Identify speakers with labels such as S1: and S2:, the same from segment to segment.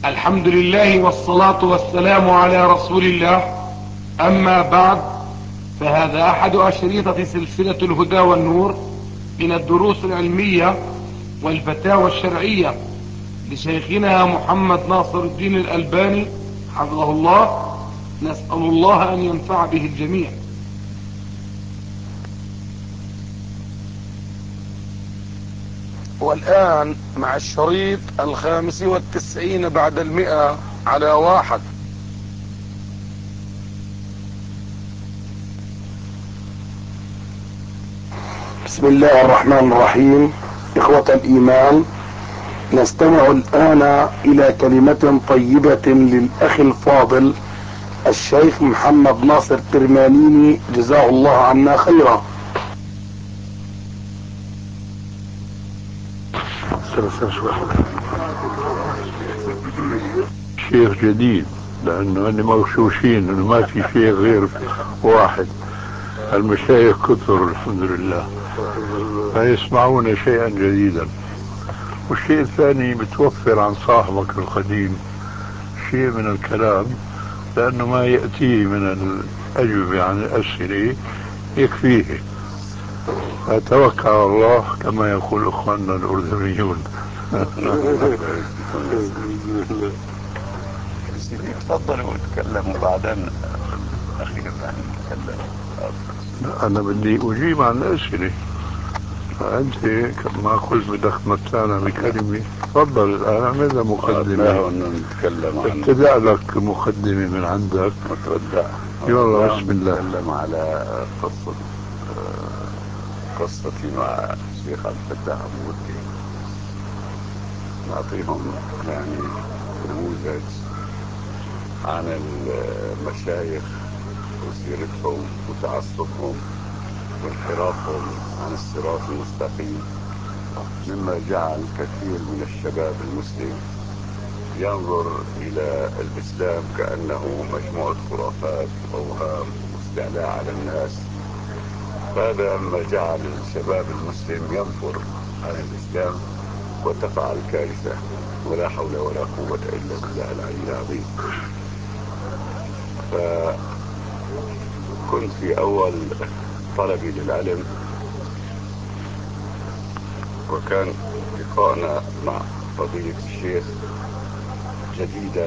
S1: الحمد لله والصلاة والسلام على رسول الله. أما بعد، فهذا أحد أشريطة سلسلة الهدى والنور من الدروس العلمية والفتاوى الشرعية لشيخنا محمد ناصر الدين الألباني حفظه الله. نسأل الله أن ينفع به الجميع. والآن مع الشريط 95 بعد 100 على 1. بسم الله الرحمن الرحيم. إخوة الإيمان، نستمع الآن إلى كلمة طيبة للأخ الفاضل الشيخ محمد ناصر الترمانيني، جزاه الله عنا خيرا.
S2: شيخ جديد، لأنه أني مغشوشين أنه ما في شيخ غير واحد. المشايخ كثر الحمد لله، فيسمعون شيئا جديدا. والشيء الثاني بتوفر عن صاحبك القديم شيء من الكلام، لأنه ما يأتيه من الأجوبة عن الأسئلة يكفيه. فتوكل على الله كما يقول أخواننا الأردنيون.
S3: تفضلوا وتكلموا بعدين أخيرا نتكلم.
S2: أنا بدي أجيب عن الأسئلة، فأنت كما قلت بدك تمتعنا بكلمة. تفضل الآن اعمل مقدمة.
S3: نتكلم عن
S2: ابتدأ لك مقدمة من عندك.
S3: متودع.
S2: يلا بسم الله.
S3: نتكلم على قصتي مع الشيخ عبد الفتاح أبو ودي. نعطيهم يعني نموذج عن المشايخ وسيرتهم وتعصبهم وانحرافهم عن الصراط المستقيم، مما جعل كثير من الشباب المسلم ينظر إلى الإسلام كأنه مجموعة خرافات وأوهام واستعلاء على الناس. هذا ما جعل الشباب المسلم ينفر عن الإسلام وتقع الكارثة، ولا حول ولا قوة إلا بالله العلي العظيم. فكنت في أول طلبي للعلم، وكان لقاءنا مع فضيلة الشيخ جديدا،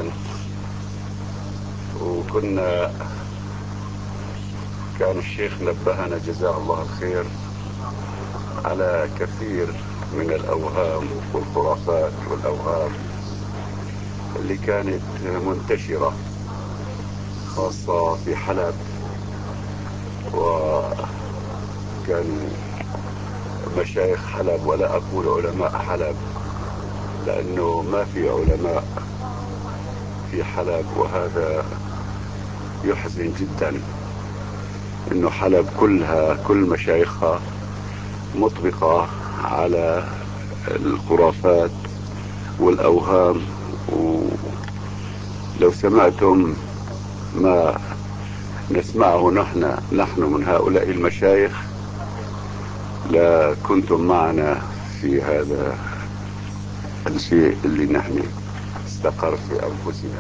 S3: كان الشيخ نبهنا جزاه الله الخير على كثير من الأوهام والخرافات والأوهام اللي كانت منتشرة خاصة في حلب. وكان مشايخ حلب، ولا أقول علماء حلب لأنه ما في علماء في حلب، وهذا يحزن جدا إنه حلب كل مشايخها مطبقة على الخرافات والأوهام. ولو سمعتم ما نسمعه نحن من هؤلاء المشايخ لكنتم معنا في هذا الشيء اللي نحن استقر في أنفسنا.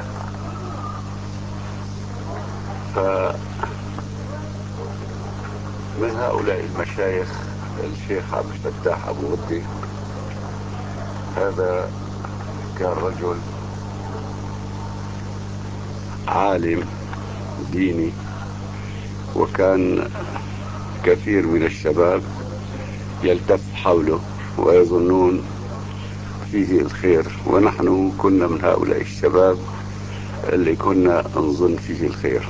S3: فمن هؤلاء المشايخ الشيخ عبد الفتاح أبو ودي. هذا كان رجل عالم ديني، وكان كثير من الشباب يلتف حوله ويظنون فيه الخير، ونحن كنا من هؤلاء الشباب اللي كنا نظن فيه الخير.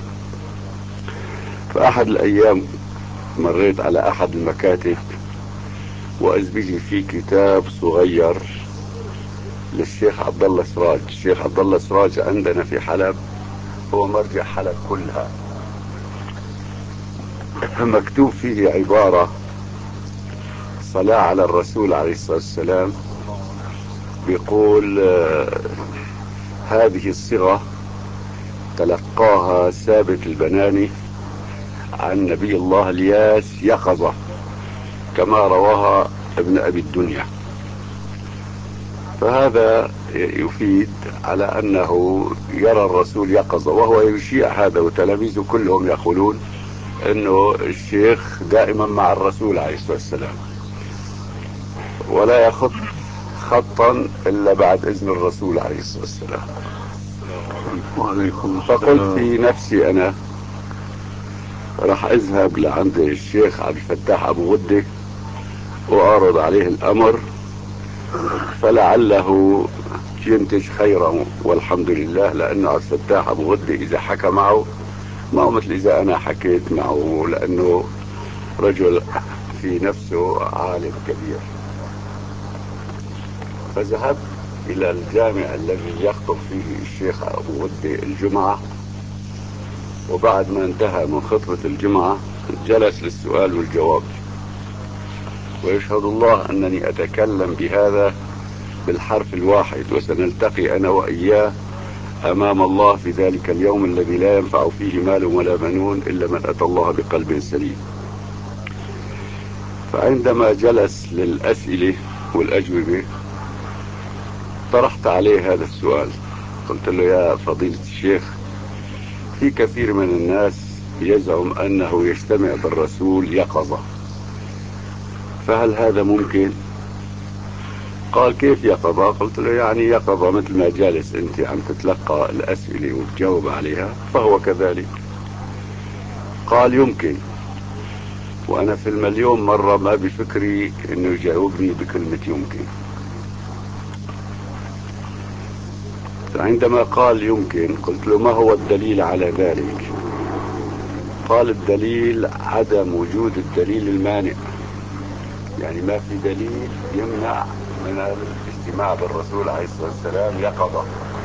S3: فأحد الأيام مريت على أحد المكاتب، وإذ به في كتاب صغير للشيخ عبد الله سراج. الشيخ عبد الله سراج عندنا في حلب هو مرجع حلب كلها. مكتوب فيه عبارة صلاة على الرسول عليه الصلاة والسلام، بيقول هذه الصيغة تلقاها ثابت البناني عن نبي الله الياس يقظة، كما رواها ابن أبي الدنيا. فهذا يفيد على أنه يرى الرسول يقظة، وهو يشيع هذا، وتلاميذه كلهم يقولون أنه الشيخ دائما مع الرسول عليه الصلاة والسلام، ولا يخط خطا إلا بعد إذن الرسول عليه الصلاة والسلام.
S2: وعليكم
S3: فقلت
S2: السلام.
S3: في نفسي أنا راح أذهب لعند الشيخ عبد الفتاح أبو غدة وأعرض عليه الأمر، فلعله ينتج خيرا، والحمد لله، لأنه عبد الفتاح أبو غدة إذا حكى معه ما هو مثل إذا أنا حكيت معه، لأنه رجل في نفسه عالم كبير. فذهبت إلى الجامع الذي يخطب فيه الشيخ أبو غدة الجمعة، وبعد ما انتهى من خطبة الجمعة جلس للسؤال والجواب، ويشهد الله أنني أتكلم بهذا بالحرف الواحد، وسنلتقي أنا وإياه أمام الله في ذلك اليوم الذي لا ينفع فيه مال ولا بنون إلا من أتى الله بقلب سليم. فعندما جلس للأسئلة والأجوبة طرحت عليه هذا السؤال، قلت له: يا فضيلة الشيخ، في كثير من الناس يزعم أنه يجتمع بالرسول يقظة، فهل هذا ممكن؟ قال: كيف يقظة؟ قلت له: يعني يقظة مثل ما جالس أنت عم تتلقى الأسئلة وتجاوب عليها، فهو كذلك. قال: يمكن، وأنا في المليون مرة ما بفكري أنه يجاوبني بكلمة يمكن. عندما قال يمكن قلت له: ما هو الدليل على ذلك؟ قال: الدليل عدم وجود الدليل المانع، يعني ما في دليل يمنع من الاجتماع بالرسول عليه الصلاة والسلام يقظة.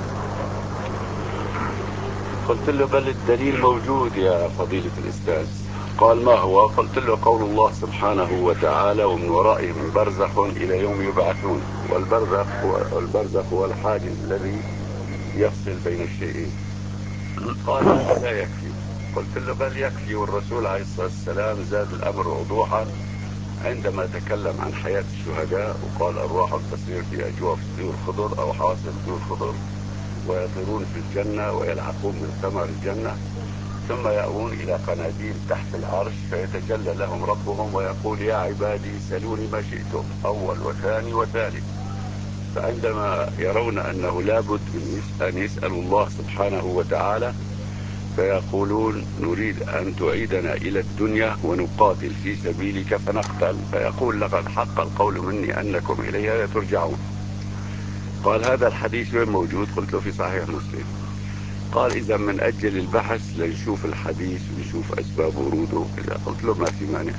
S3: قلت له: بل الدليل موجود يا فضيلة الأستاذ. قال: ما هو؟ قلت له: قول الله سبحانه وتعالى: ومن ورائهم برزخ إلى يوم يبعثون، والبرزخ هو الحاجز الذي يفصل بين الشيئين. قال: هذا لا يكفي. قلت له: بل يكفي، والرسول عليه الصلاة والسلام زاد الأمر وضوحا عندما تكلم عن حياة الشهداء وقال: أرواح تسير في أجواف الطيور الخضر أو حواصل الطيور الخضر، ويطيرون في الجنة ويلعقون من ثمر الجنة، ثم يأوون إلى قناديل تحت العرش فيتجلى لهم ربهم ويقول: يا عبادي سلوني ما شئتم، أول وثاني وثالث. فعندما يرون أنه لابد أن يسألوا الله سبحانه وتعالى فيقولون: نريد أن تعيدنا إلى الدنيا ونقاتل في سبيلك فنقتل، فيقول: لقد حق القول مني أنكم إليها ترجعون. قال: هذا الحديث وين موجود؟ قلت له: في صحيح مسلم. قال: إذا من أجل البحث لنشوف الحديث ونشوف أسباب وروده كذا. قلت له: ما في مانع.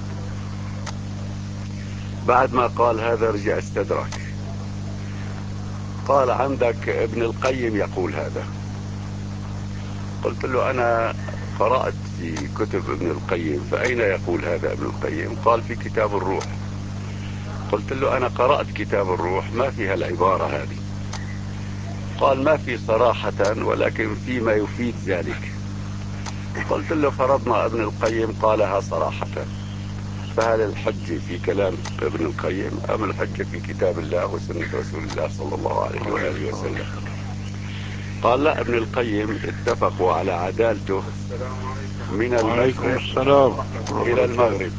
S3: بعد ما قال هذا رجع استدرك، قال: عندك ابن القيم يقول هذا. قلت له: أنا قرأت في كتب ابن القيم، فأين يقول هذا ابن القيم؟ قال: في كتاب الروح. قلت له: أنا قرأت كتاب الروح ما فيها العبارة هذه. قال: ما في صراحة، ولكن فيما يفيد ذلك. قلت له: فرضنا ابن القيم قالها صراحة، فهل الحجة في كلام ابن القيم أم الحجة في كتاب الله وسنة رسول الله صلى الله عليه وآله وسلم؟ قال: لا، ابن القيم اتفقوا على عدالته من المشرق إلى المغرب.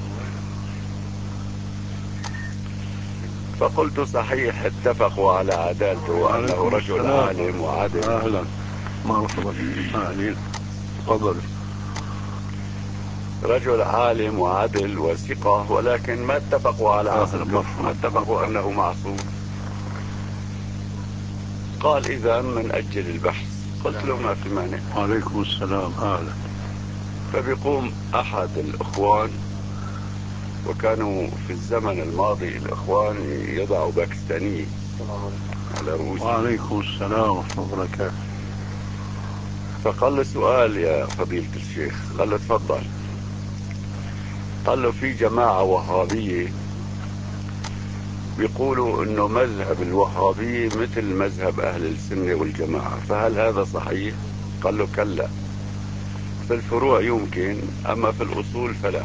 S3: فقلت: صحيح، اتفقوا على عدالته وأنه رجل عالم وعدل.
S2: أهلا، مرحبا، أهلين، تفضل. رجل
S3: عالم وعدل وثقة، ولكن ما اتفقوا على عصمته، ما اتفقوا أنه معصوم. قال: إذا من أجل البحث. قلت له: ما في مانع.
S2: وعليكم السلام، أهلا.
S3: فبيقوم أحد الإخوان، وكانوا في الزمن الماضي الإخوان يضعوا باكستاني على رؤوسهم.
S2: وعليكم السلام ورحمة الله وبركاته.
S3: فقال له: سؤال يا فضيلة الشيخ. قال له: تفضل. قال له: في جماعة وهابية بيقولوا انه مذهب الوهابية مثل مذهب اهل السنة والجماعة، فهل هذا صحيح؟ قال له: كلا، في الفروع يمكن، اما في الاصول فلا.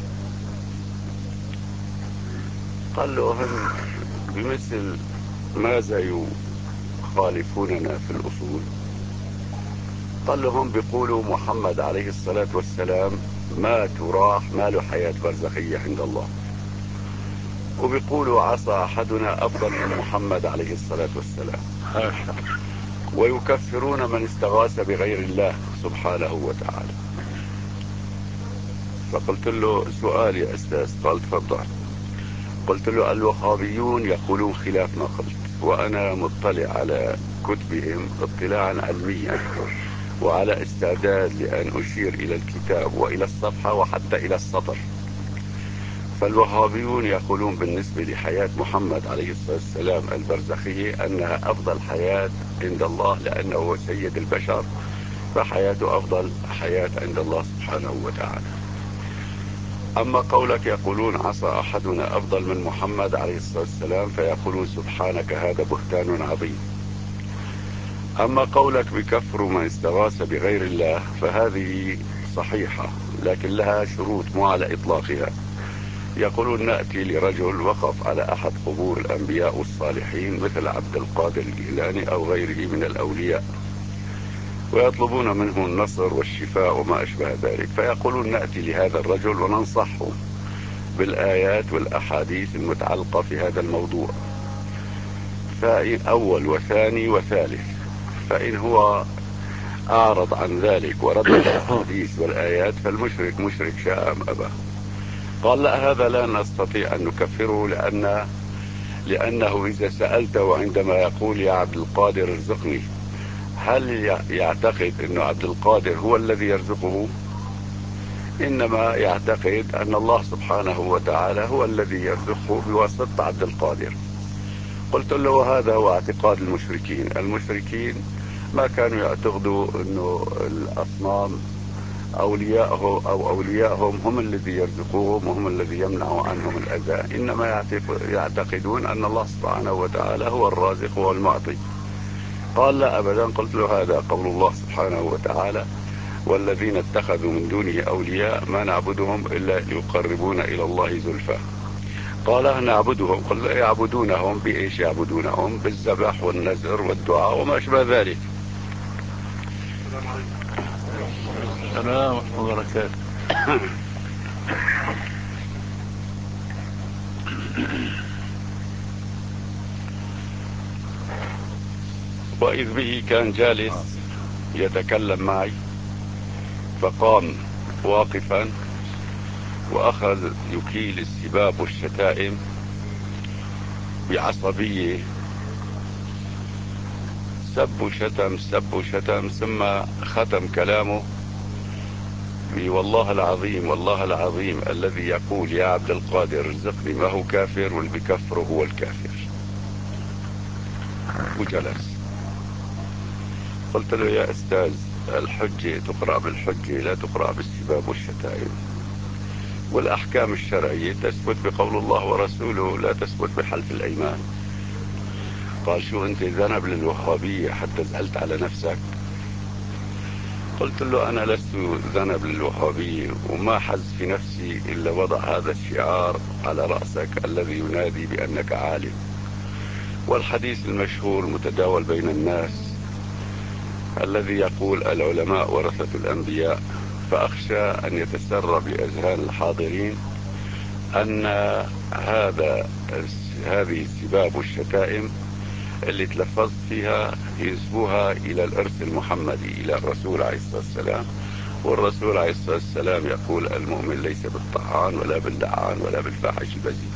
S3: قال له: هم بمثل ماذا يخالفوننا في الأصول؟ قال لهم بيقولوا محمد عليه الصلاة والسلام مات وراح، ما له حياة برزخية عند الله، وبيقولوا عصى أحدنا أفضل من محمد عليه الصلاة والسلام، ويكفرون من استغاث بغير الله سبحانه وتعالى. فقلت له سؤال يا أستاذ، قال تفضل. قلت له الوهابيون يقولون خلاف ما قلت، وأنا مطلع على كتبهم اطلاعا علميا وعلى استعداد لأن أشير إلى الكتاب وإلى الصفحة وحتى إلى السطر. فالوهابيون يقولون بالنسبة لحياة محمد عليه الصلاة والسلام البرزخية أنها أفضل حياة عند الله، لأنه هو سيد البشر، فحياته أفضل حياة عند الله سبحانه وتعالى. أما قولك يقولون عصى أحدنا أفضل من محمد عليه الصلاة والسلام، فيقولون سبحانك هذا بهتان عظيم. أما قولك بكفر من استغاث بغير الله فهذه صحيحة، لكن لها شروط مو على إطلاقها. يقولون نأتي لرجل وقف على أحد قبور الأنبياء والصالحين مثل عبد القادر الجيلاني أو غيره من الأولياء، ويطلبون منه النصر والشفاء وما أشبه ذلك، فيقولون نأتي لهذا الرجل وننصحه بالآيات والأحاديث المتعلقة في هذا الموضوع، فأول وثاني وثالث، فإن هو أعرض عن ذلك ورد الأحاديث والآيات فالمشرك مشرك شاء أم أبى. قال لا، هذا لا نستطيع أن نكفره، لأنه إذا سألته عندما يقول يا عبد القادر ارزقني، هل يعتقد أن عبد القادر هو الذي يرزقه؟ إنما يعتقد أن الله سبحانه وتعالى هو الذي يرزقه بواسطة عبد القادر. قلت له هذا هو اعتقاد المشركين. المشركين ما كانوا يعتقدوا أنه الأصنام أولياءهم هم الذي يرزقوهم وهم الذي يمنعوا عنهم الأذى، إنما يعتقدون أن الله سبحانه وتعالى هو الرازق والمعطي. قال لا أبدا. قلت له هذا قول الله سبحانه وتعالى والذين اتخذوا من دونه أولياء ما نعبدهم إلا ليقربونا إلى الله زلفى. قال نعبدهم. قل يعبدونهم بإيش؟ يعبدونهم بالذبح والنذر والدعاء وما أشبه ذلك.
S2: السلام ورحمة الله وبركاته.
S3: وإذ به كان جالس يتكلم معي، فقام واقفا وأخذ يكيل السباب والشتائم بعصبية، سب وشتم، ثم ختم كلامه والله العظيم والله العظيم الذي يقول يا عبد القادر ارزقني ما هو كافر، واللي بكفره هو الكافر. وجلس. قلت له يا أستاذ، الحجة تقرأ بالحجة لا تقرأ بالسباب والشتائم، والأحكام الشرعية تثبت بقول الله ورسوله لا تثبت بحلف الأيمان. قال شو أنت ذنب للوهابية حتى زعلت على نفسك؟ قلت له أنا لست ذنب للوهابية، وما حز في نفسي إلا وضع هذا الشعار على رأسك الذي ينادي بأنك عالم. والحديث المشهور المتداول بين الناس الذي يقول العلماء ورثة الأنبياء، فأخشى أن يتسرب بأذهان الحاضرين أن هذه السباب والشتائم اللي تلفظت فيها ينسبوها إلى الإرث المحمدي، إلى الرسول عليه الصلاة والسلام، والرسول عليه الصلاة والسلام يقول المؤمن ليس بالطعان ولا باللعان ولا بالفاحش البذيء.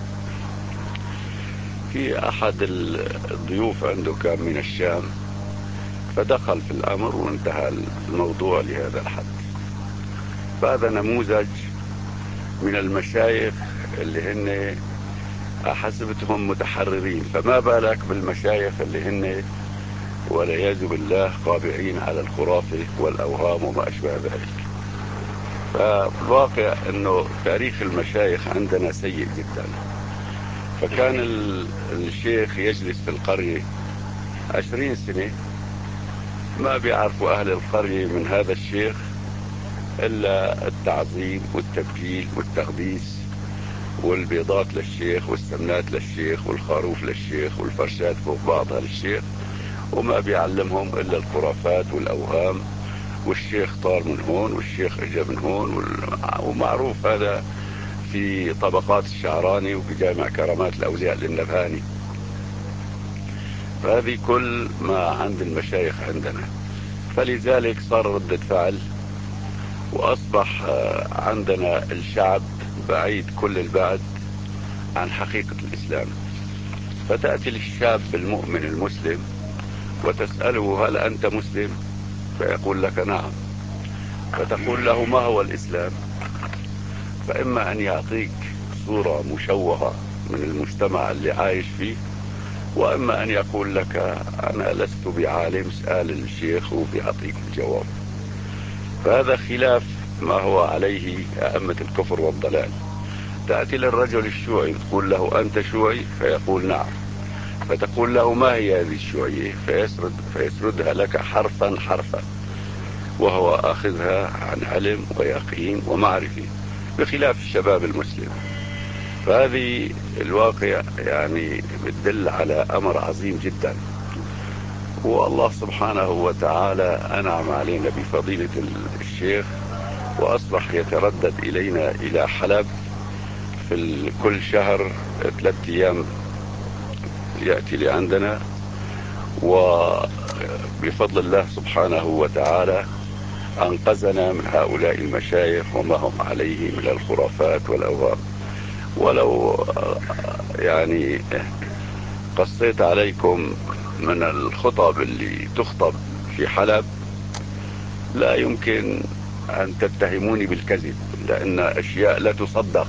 S3: في أحد الضيوف عنده كان من الشام، فدخل في الأمر وانتهى الموضوع لهذا الحد. فهذا نموذج من المشايخ اللي هن حسبتهم متحررين، فما بالك بالمشايخ اللي هن والعياذ بالله قابعين على الخرافة والأوهام وما أشبه ذلك. فالواقع أنه تاريخ المشايخ عندنا سيء جدا. فكان الشيخ يجلس في القرية 20 سنة، ما بيعرفوا أهل القرية من هذا الشيخ إلا التعظيم والتبجيل والتقديس والبيضات للشيخ والسمنات للشيخ والخروف للشيخ والفرشات فوق بعضها للشيخ، وما بيعلمهم إلا الخرافات والأوهام، والشيخ طار من هون والشيخ اجى من هون ومعروف هذا في طبقات الشعراني وفي جامع كرامات الأولياء للنبهاني. فهذه كل ما عند المشايخ عندنا، فلذلك صار ردة فعل، وأصبح عندنا الشعب بعيد كل البعد عن حقيقة الإسلام. فتأتي للشاب المؤمن المسلم وتسأله هل أنت مسلم؟ فيقول لك نعم. فتقول له ما هو الإسلام؟ فإما أن يعطيك صورة مشوهة من المجتمع اللي عايش فيه، وإما أن يقول لك أنا لست بعالم، اسأل الشيخ وبيعطيك الجواب. فهذا خلاف ما هو عليه أئمة الكفر والضلال. تأتي للرجل الشيوعي تقول له أنت شيوعي؟ فيقول نعم. فتقول له ما هي هذه الشيوعية؟ فيسردها لك حرفا حرفا، وهو أخذها عن علم ويقين ومعرفة، بخلاف الشباب المسلم. فهذه الواقع يعني بتدل على أمر عظيم جدا. والله سبحانه وتعالى أنعم علينا بفضيلة الشيخ، وأصبح يتردد إلينا إلى حلب في كل شهر 3 أيام يأتي لعندنا، وبفضل الله سبحانه وتعالى أنقذنا من هؤلاء المشايخ وما هم عليه من الخرافات والأوهام. ولو يعني قصيت عليكم من الخطب اللي تخطب في حلب لا يمكن أن تتهموني بالكذب، لأن أشياء لا تصدق.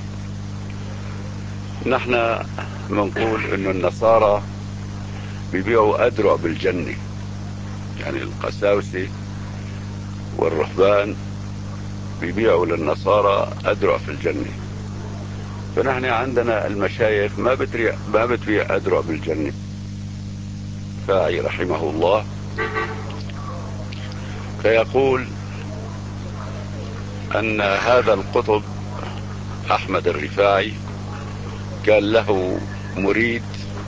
S3: نحن منقول إنه النصارى بيبيعوا أدرع بالجنة، يعني القساوسة والرهبان بيبيعوا للنصارى أدرع في الجنة. فنحن عندنا المشايخ ما بتبيع أدرع بالجنة. فاعي رحمه الله فيقول أن هذا القطب أحمد الرفاعي كان له مريد،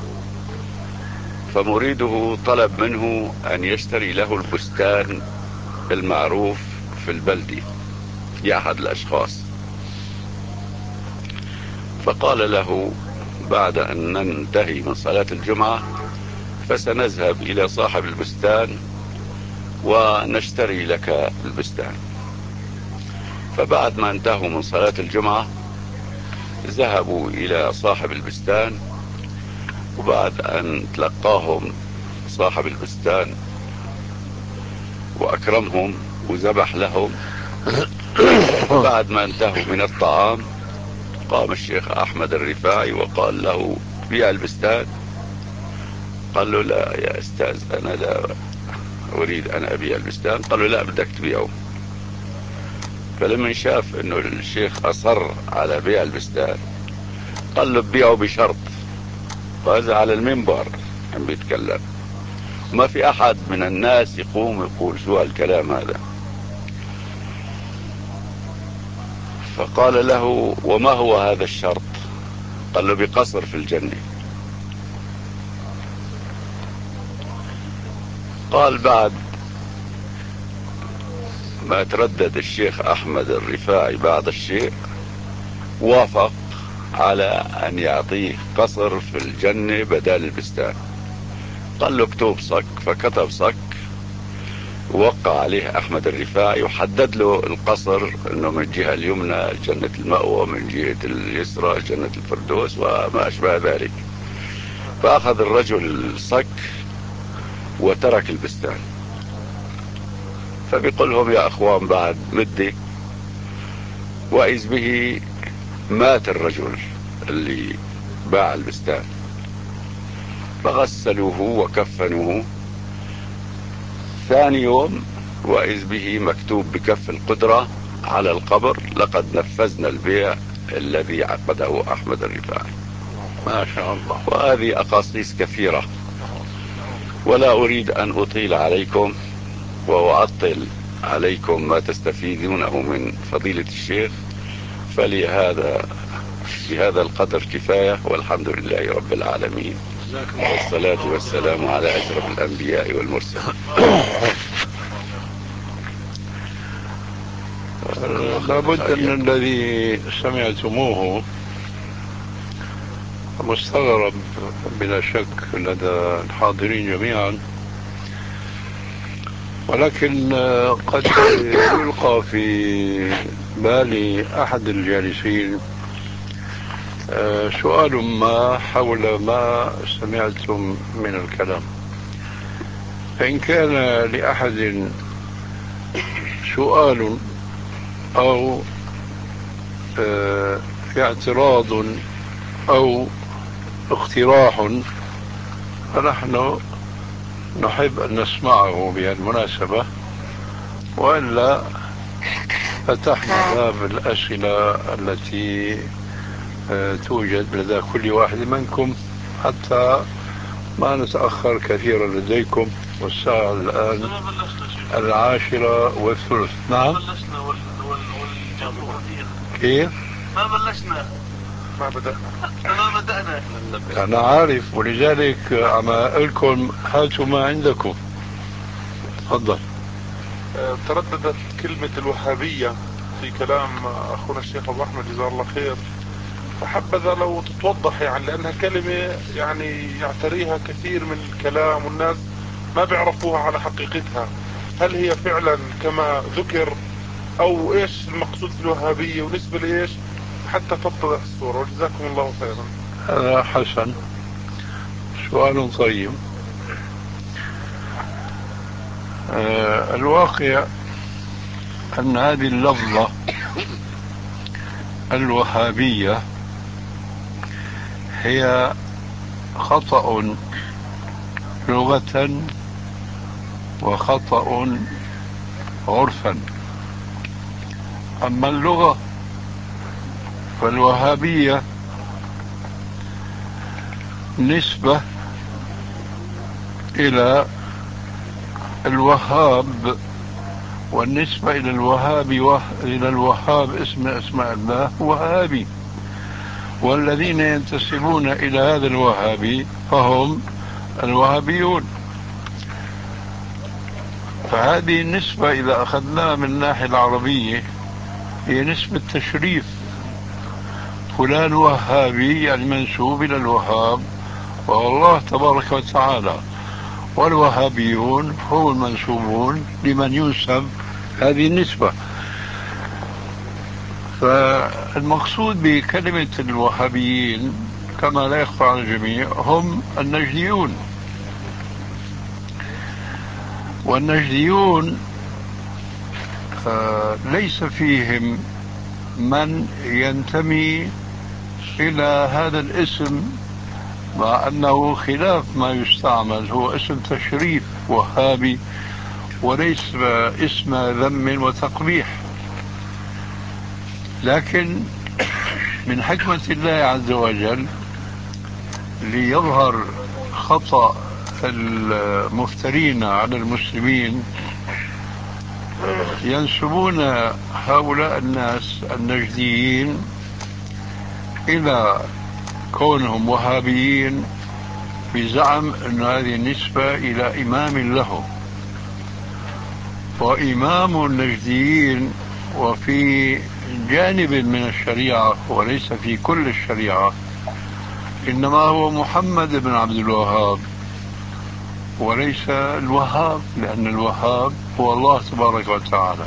S3: فمريده طلب منه أن يشتري له البستان المعروف في البلدة لأحد الأشخاص. فقال له بعد أن ننتهي من صلاة الجمعة فسنذهب إلى صاحب البستان ونشتري لك البستان. فبعد ما انتهوا من صلاة الجمعة ذهبوا إلى صاحب البستان، وبعد أن تلقاهم صاحب البستان وأكرمهم وذبح لهم، بعد ما انتهوا من الطعام قام الشيخ أحمد الرفاعي وقال له بيع البستان. قال له لا يا أستاذ أنا لا أريد أن أبيع البستان. قال له لا بدك تبيعه. فلما شاف أنه الشيخ أصر على بيع البستان قال له بيعه بشرط، وهذا على المنبر عم بيتكلم، ما في أحد من الناس يقوم يقول شو هالكلام هذا. فقال له وما هو هذا الشرط؟ قال له بقصر في الجنة. قال بعد ما تردد الشيخ أحمد الرفاعي بعض الشيء وافق على أن يعطيه قصر في الجنة بدل البستان. قال له اكتب صك، فكتب صك ووقع عليه أحمد الرفاعي وحدد له القصر أنه من الجهة اليمنى جنة المأوى، من جهة اليسرى جنة الفردوس وما أشبه ذلك. فأخذ الرجل الصك وترك البستان. فبيقول لهم يا أخوان بعد مدة وإذ به مات الرجل اللي باع البستان، فغسلوه وكفنوه. ثاني يوم وإذ به مكتوب بكف القدرة على القبر لقد نفذنا البيع الذي عقده أحمد الرفاعي.
S2: ما شاء الله.
S3: وهذه أقاصيص كثيرة، ولا أريد أن أطيل عليكم وأعطل عليكم ما تستفيدونه من فضيلة الشيخ. فلهذا بهذا القدر كفاية، والحمد لله رب العالمين. والصلاة والسلام على أشرف الأنبياء والمرسلين.
S2: لابد أن الذي سمعتموه مستغرب بلا شك لدى الحاضرين جميعا، ولكن قد يلقى في بال أحد الجالسين سؤال ما حول ما سمعتم من الكلام. فإن كان لأحد سؤال أو اعتراض أو اقتراح فنحن نحب أن نسمعه بهالمناسبة، وإلا فتحنا باب الأسئلة التي توجد لدى كل واحد منكم حتى ما نتأخر كثيرا لديكم، والساعة الآن 10:03. نعم.
S1: بلشنا والجو
S2: كيف؟
S1: ما بلشنا، ما بدأنا.
S2: أنا عارف، ولذلك عم أقول لكم هاتوا ما عندكم. تفضل.
S4: ترددت كلمة الوهابية في كلام أخونا الشيخ أبو أحمد جزاه الله خير، فحبذا لو تتوضح يعني، لأنها كلمة يعني يعتريها كثير من الكلام والناس ما بيعرفوها على حقيقتها. هل هي فعلا كما ذكر، أو إيش المقصود في الوهابية ونسبة لإيش، حتى تتضح الصورة. وجزاكم الله خيرا.
S2: هذا حسن، سؤال طيب. الواقع أن هذه اللفظة الوهابية هي خطأ لغة وخطأ عرفا. أما اللغة فالوهابية نسبة إلى الوهاب، والنسبة إلى الوهاب إلى الوهاب اسم أسماء الله وهابي، والذين ينتسبون إلى هذا الوهابي فهم الوهابيون. فهذه النسبة إذا أخذناها من الناحية العربية هي نسبة تشريف. فلان وهابي يعني منسوب إلى الوهاب وهو الله تبارك وتعالى، والوهابيون هم المنسوبون لمن ينسب هذه النسبة. فالمقصود بكلمة الوهابيين كما لا يخفى على الجميع هم النجديون. والنجديون ليس فيهم من ينتمي إلى هذا الاسم، مع أنه خلاف ما يستعمل، هو اسم تشريف وهابي وليس اسم ذم وتقبيح. لكن من حكمة الله عز وجل ليظهر خطأ المفترين على المسلمين ينسبون هؤلاء الناس النجديين إلى كونهم وهابيين بزعم أن هذه النسبة إلى إمام لهم. وإمام النجديين وفي جانب من الشريعة وليس في كل الشريعة إنما هو محمد بن عبد الوهاب وليس الوهاب، لأن الوهاب هو الله تبارك وتعالى.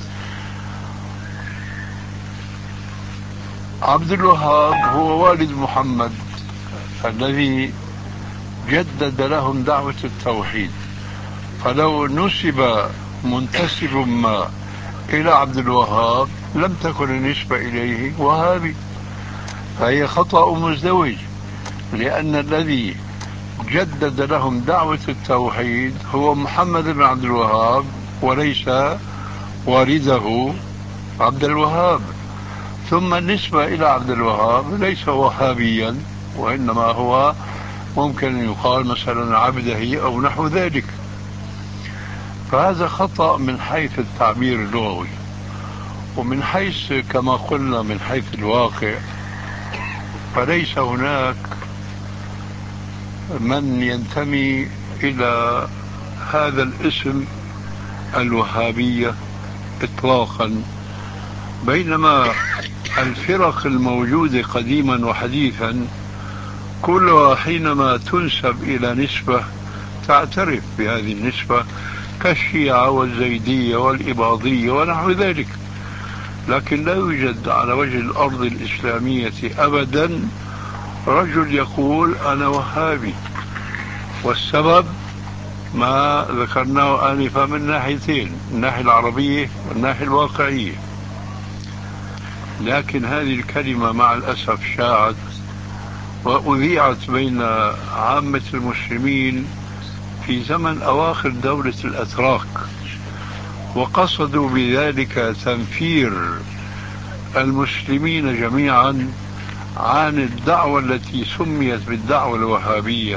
S2: عبد الوهاب هو والد محمد الذي جدد لهم دعوة التوحيد، فلو نسب منتسب ما إلى عبد الوهاب لم تكن النسبة إليه وهابي، فهي خطأ مزدوج، لأن الذي جدد لهم دعوة التوحيد هو محمد بن عبد الوهاب وليس والده عبد الوهاب. ثم النسبة إلى عبد الوهاب ليس وهابيا، وإنما هو ممكن أن يقال مثلا عبده أو نحو ذلك. فهذا خطأ من حيث التعبير اللغوي، ومن حيث كما قلنا من حيث الواقع فليس هناك من ينتمي إلى هذا الاسم الوهابية إطلاقا، بينما الفرق الموجودة قديما وحديثا كلها حينما تنسب إلى نسبة تعترف بهذه النسبة، كالشيعة والزيدية والإباضية ونحو ذلك. لكن لا يوجد على وجه الأرض الإسلامية أبدا رجل يقول أنا وهابي، والسبب ما ذكرناه آنفا من ناحيتين، الناحية العربية والناحية الواقعية. لكن هذه الكلمة مع الأسف شاعت وأذيعت بين عامة المسلمين في زمن أواخر دولة الأتراك، وقصدوا بذلك تنفير المسلمين جميعا عن الدعوة التي سميت بالدعوة الوهابية،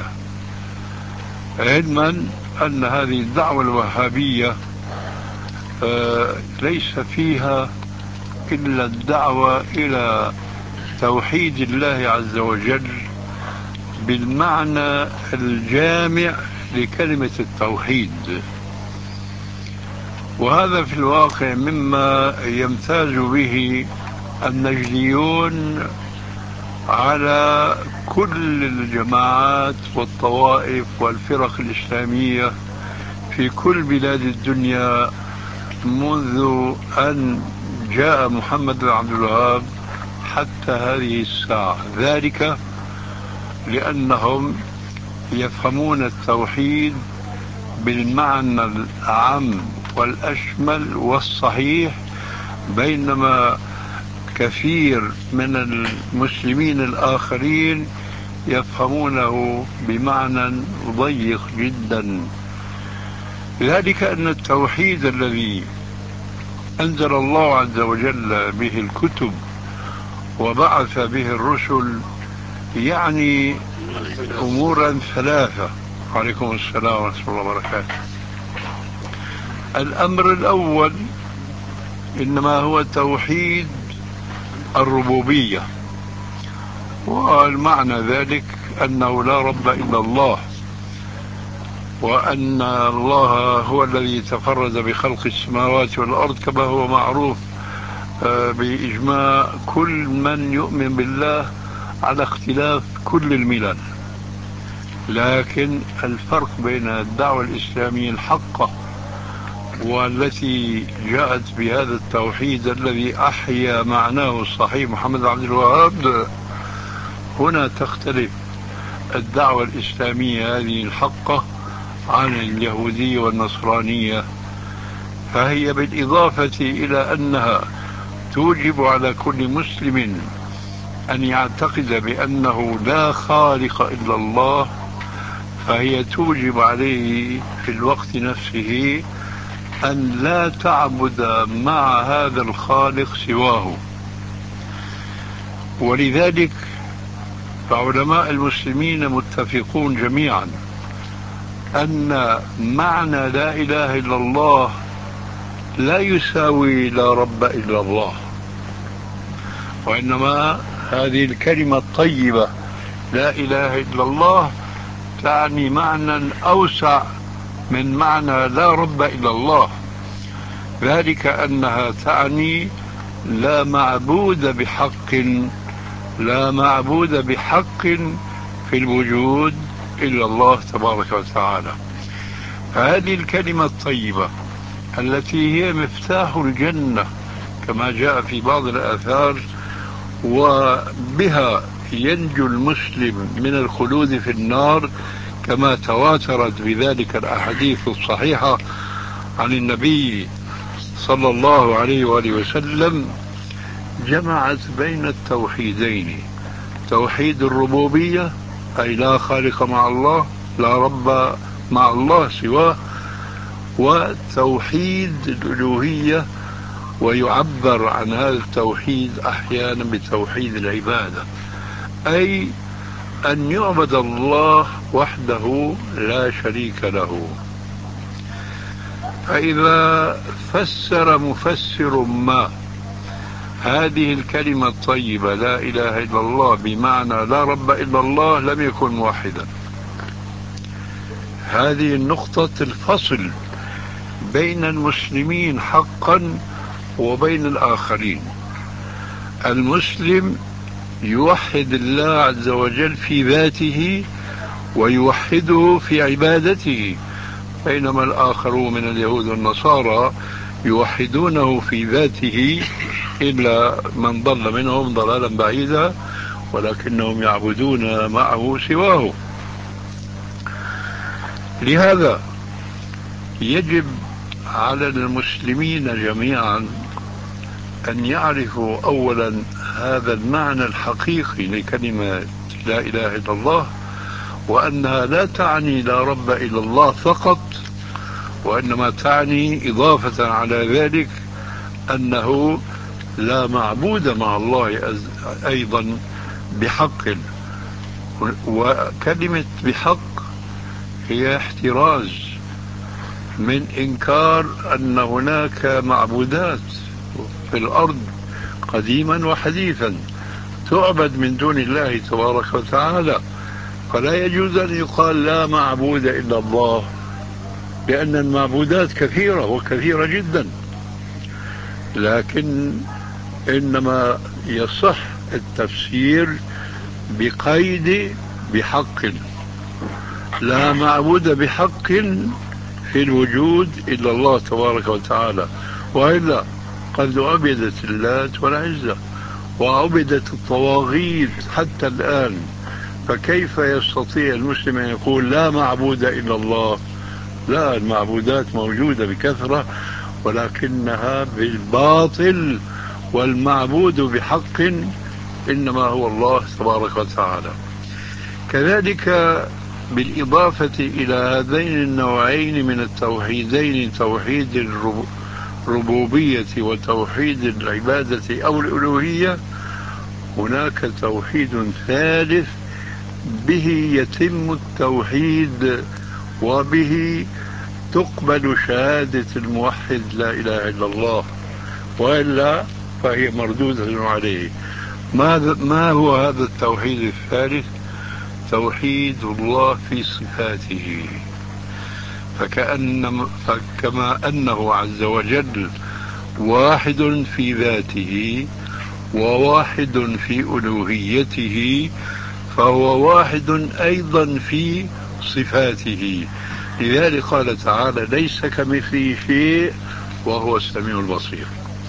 S2: علما أن هذه الدعوة الوهابية ليس فيها إلا الدعوة إلى توحيد الله عز وجل بالمعنى الجامع لكلمة التوحيد. وهذا في الواقع مما يمتاز به النجديون على كل الجماعات والطوائف والفرق الإسلامية في كل بلاد الدنيا منذ أن جاء محمد بن عبد الوهاب حتى هذه الساعة، ذلك لأنهم يفهمون التوحيد بالمعنى الأعم والأشمل والصحيح، بينما كثير من المسلمين الآخرين يفهمونه بمعنى ضيق جدا. ذلك أن التوحيد الذي أنزل الله عز وجل به الكتب وبعث به الرسل يعني أمورا ثلاثة. عليكم السلام ورحمة الله وبركاته. الأمر الأول إنما هو توحيد الربوبية، والمعنى ذلك أنه لا رب إلا الله، وأن الله هو الذي تفرد بخلق السماوات والأرض كما هو معروف بإجماع كل من يؤمن بالله على اختلاف كل الملل. لكن الفرق بين الدعوة الإسلامية الحقة والتي جاءت بهذا التوحيد الذي أحيا معناه الصحيح محمد عبد الوهاب، هنا تختلف الدعوة الإسلامية هذه الحقة عن اليهودية والنصرانية. فهي بالإضافة إلى أنها توجب على كل مسلم أن يعتقد بأنه لا خالق إلا الله، فهي توجب عليه في الوقت نفسه أن لا تعبد مع هذا الخالق سواه. ولذلك فعلماء المسلمين متفقون جميعا أن معنى لا إله إلا الله لا يساوي لا رب إلا الله، وإنما هذه الكلمة الطيبة لا إله إلا الله تعني معنى أوسع من معنى لا رب إلا الله، ذلك أنها تعني لا معبود بحق في الوجود إلا الله تبارك وتعالى. فهذه الكلمة الطيبة التي هي مفتاح الجنة كما جاء في بعض الآثار، وبها ينجو المسلم من الخلود في النار كما تواترت بذلك الأحاديث الصحيحة عن النبي صلى الله عليه وآله وسلم، جمعت بين التوحيدين: توحيد الربوبية أي لا خالق مع الله، لا رب مع الله سواه، وتوحيد الألوهية، ويعبر عن هذا التوحيد أحيانا بتوحيد العبادة، أي أن يعبد الله وحده لا شريك له. فإذا فسر مفسر ما هذه الكلمة الطيبة لا إله إلا الله بمعنى لا رب إلا الله لم يكن موحدا، هذه النقطة الفصل بين المسلمين حقا وبين الآخرين. المسلم يوحد الله عز وجل في ذاته ويوحده في عبادته، بينما الآخرون من اليهود والنصارى يوحدونه في ذاته إلا من ضل منهم ضلالا بعيدا، ولكنهم يعبدون معه سواه. لهذا يجب على المسلمين جميعا أن يعرفوا أولا هذا المعنى الحقيقي لكلمة لا إله إلا الله، وأنها لا تعني لا رب إلا الله فقط، وإنما تعني إضافة على ذلك أنه لا معبود مع الله أيضا بحق. وكلمة بحق هي احتراز من إنكار أن هناك معبودات في الأرض قديما وحديثا تعبد من دون الله تبارك وتعالى، فلا يجوز أن يقال لا معبود إلا الله، لأن المعبودات كثيرة وكثيرة جدا. لكن إنما يصح التفسير بقيد بحق، لا معبود بحق في الوجود إلا الله تبارك وتعالى، وإلا قد عبدت اللات والعزى وعبدت الطواغيت حتى الآن، فكيف يستطيع المسلم أن يقول لا معبود إلا الله؟ لا، المعبودات موجودة بكثرة ولكنها بالباطل، والمعبود بحق إنما هو الله تبارك وتعالى. كذلك بالإضافة إلى هذين النوعين من التوحيدين، توحيد الربوبية وتوحيد العبادة أو الألوهية، هناك توحيد ثالث به يتم التوحيد وبه تقبل شهادة الموحد لا إله إلا الله، وإلا فهي مردودة عليه. ما هو هذا التوحيد الثالث؟ توحيد الله في صفاته، فكما أنه عز وجل واحد في ذاته وواحد في ألوهيته، فهو واحد أيضا في صفاته. لذلك قال تعالى ليس كمثله شيء وهو السميع البصير.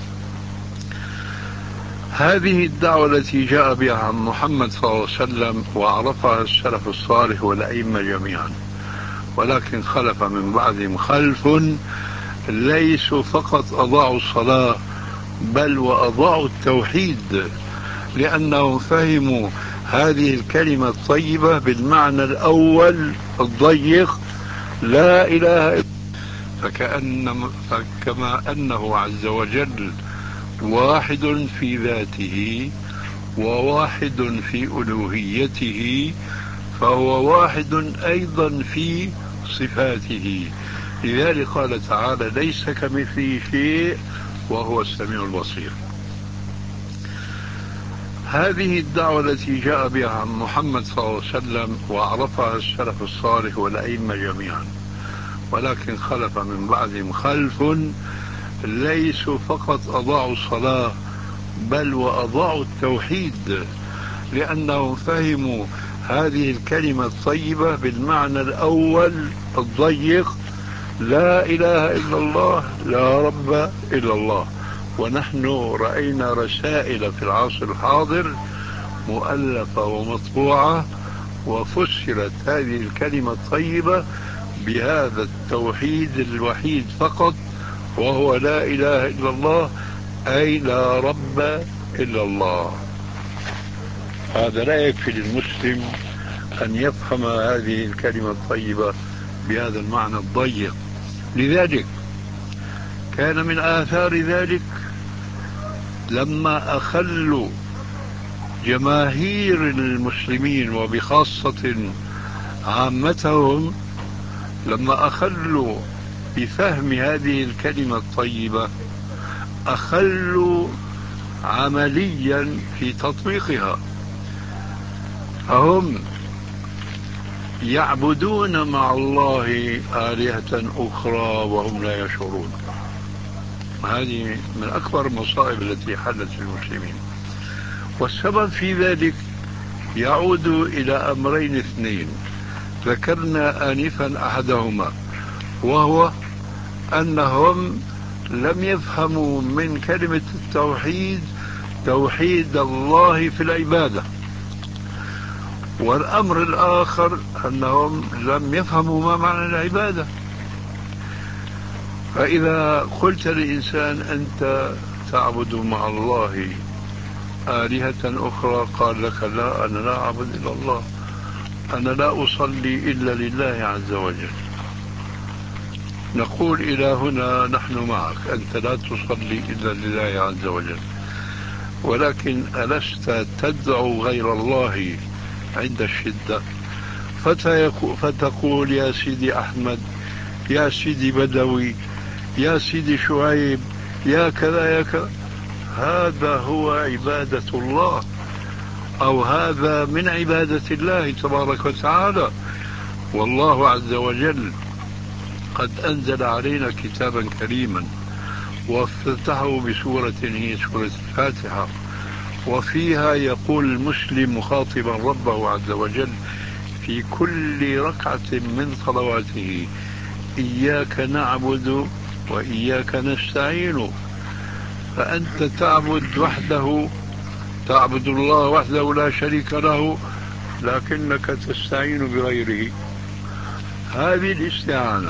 S2: هذه الدعوة التي جاء بها محمد صلى الله عليه وسلم وعرفها السلف الصالح والأئمة جميعا، ولكن خلف من بعدهم خلف ليسوا فقط أضاعوا الصلاة بل وأضاعوا التوحيد، لأنهم فهموا هذه الكلمة الطيبة بالمعنى الأول الضيق لا إله إلا الله. فكما أنه عز وجل واحد في ذاته وواحد في ألوهيته، فهو واحد أيضا في صفاته. لذلك قال تعالى ليس كمثله شيء وهو السميع البصير. هذه الدعوة التي جاء بها محمد صلى الله عليه وسلم وعرفها السلف الصالح والأئمة جميعا، ولكن خلف من بعدهم خلف ليسوا فقط أضاعوا الصلاة بل وأضاعوا التوحيد، لأنهم فهموا هذه الكلمة الطيبة بالمعنى الأول الضيق لا إله إلا الله لا رب إلا الله. ونحن رأينا رسائل في العصر الحاضر مؤلفة ومطبوعة وفسرت هذه الكلمة الطيبة بهذا التوحيد الوحيد فقط، وهو لا إله إلا الله، أي لا رب إلا الله. هذا لا يكفي للمسلم أن يفهم هذه الكلمة الطيبة بهذا المعنى الضيق. لذلك كان من آثار ذلك لما أخلوا جماهير المسلمين وبخاصة عامتهم، لما أخلوا بفهم هذه الكلمة الطيبة أخلوا عمليا في تطبيقها، فهم يعبدون مع الله آلهة أخرى وهم لا يشعرون. هذه من أكبر المصائب التي حلت المسلمين. والسبب في ذلك يعود إلى أمرين اثنين ذكرنا آنفا أحدهما، وهو أنهم لم يفهموا من كلمة التوحيد توحيد الله في العبادة. والأمر الآخر أنهم لم يفهموا ما معنى العبادة. فإذا قلت لإنسان أنت تعبد مع الله آلهة أخرى قال لك لا، أنا لا أعبد إلا الله، أنا لا أصلي إلا لله عز وجل. نقول إلى هنا نحن معك، أنت لا تصلي إلا لله عز وجل، ولكن ألست تدعو غير الله عند الشدة؟ فتقول يا سيدي أحمد، يا سيدي بدوي، يا سيدي شعيب، يا كذا يا كذا. هذا هو عبادة الله، أو هذا من عبادة الله تبارك وتعالى. والله عز وجل قد أنزل علينا كتابا كريما وافتتحه بسورة هي سورة الفاتحة، وفيها يقول المسلم مخاطبا ربه عز وجل في كل ركعة من صلواته: إياك نعبد وإياك نستعين. فأنت تعبد وحده، تعبد الله وحده لا شريك له، لكنك تستعين بغيره. هذه الاستعانة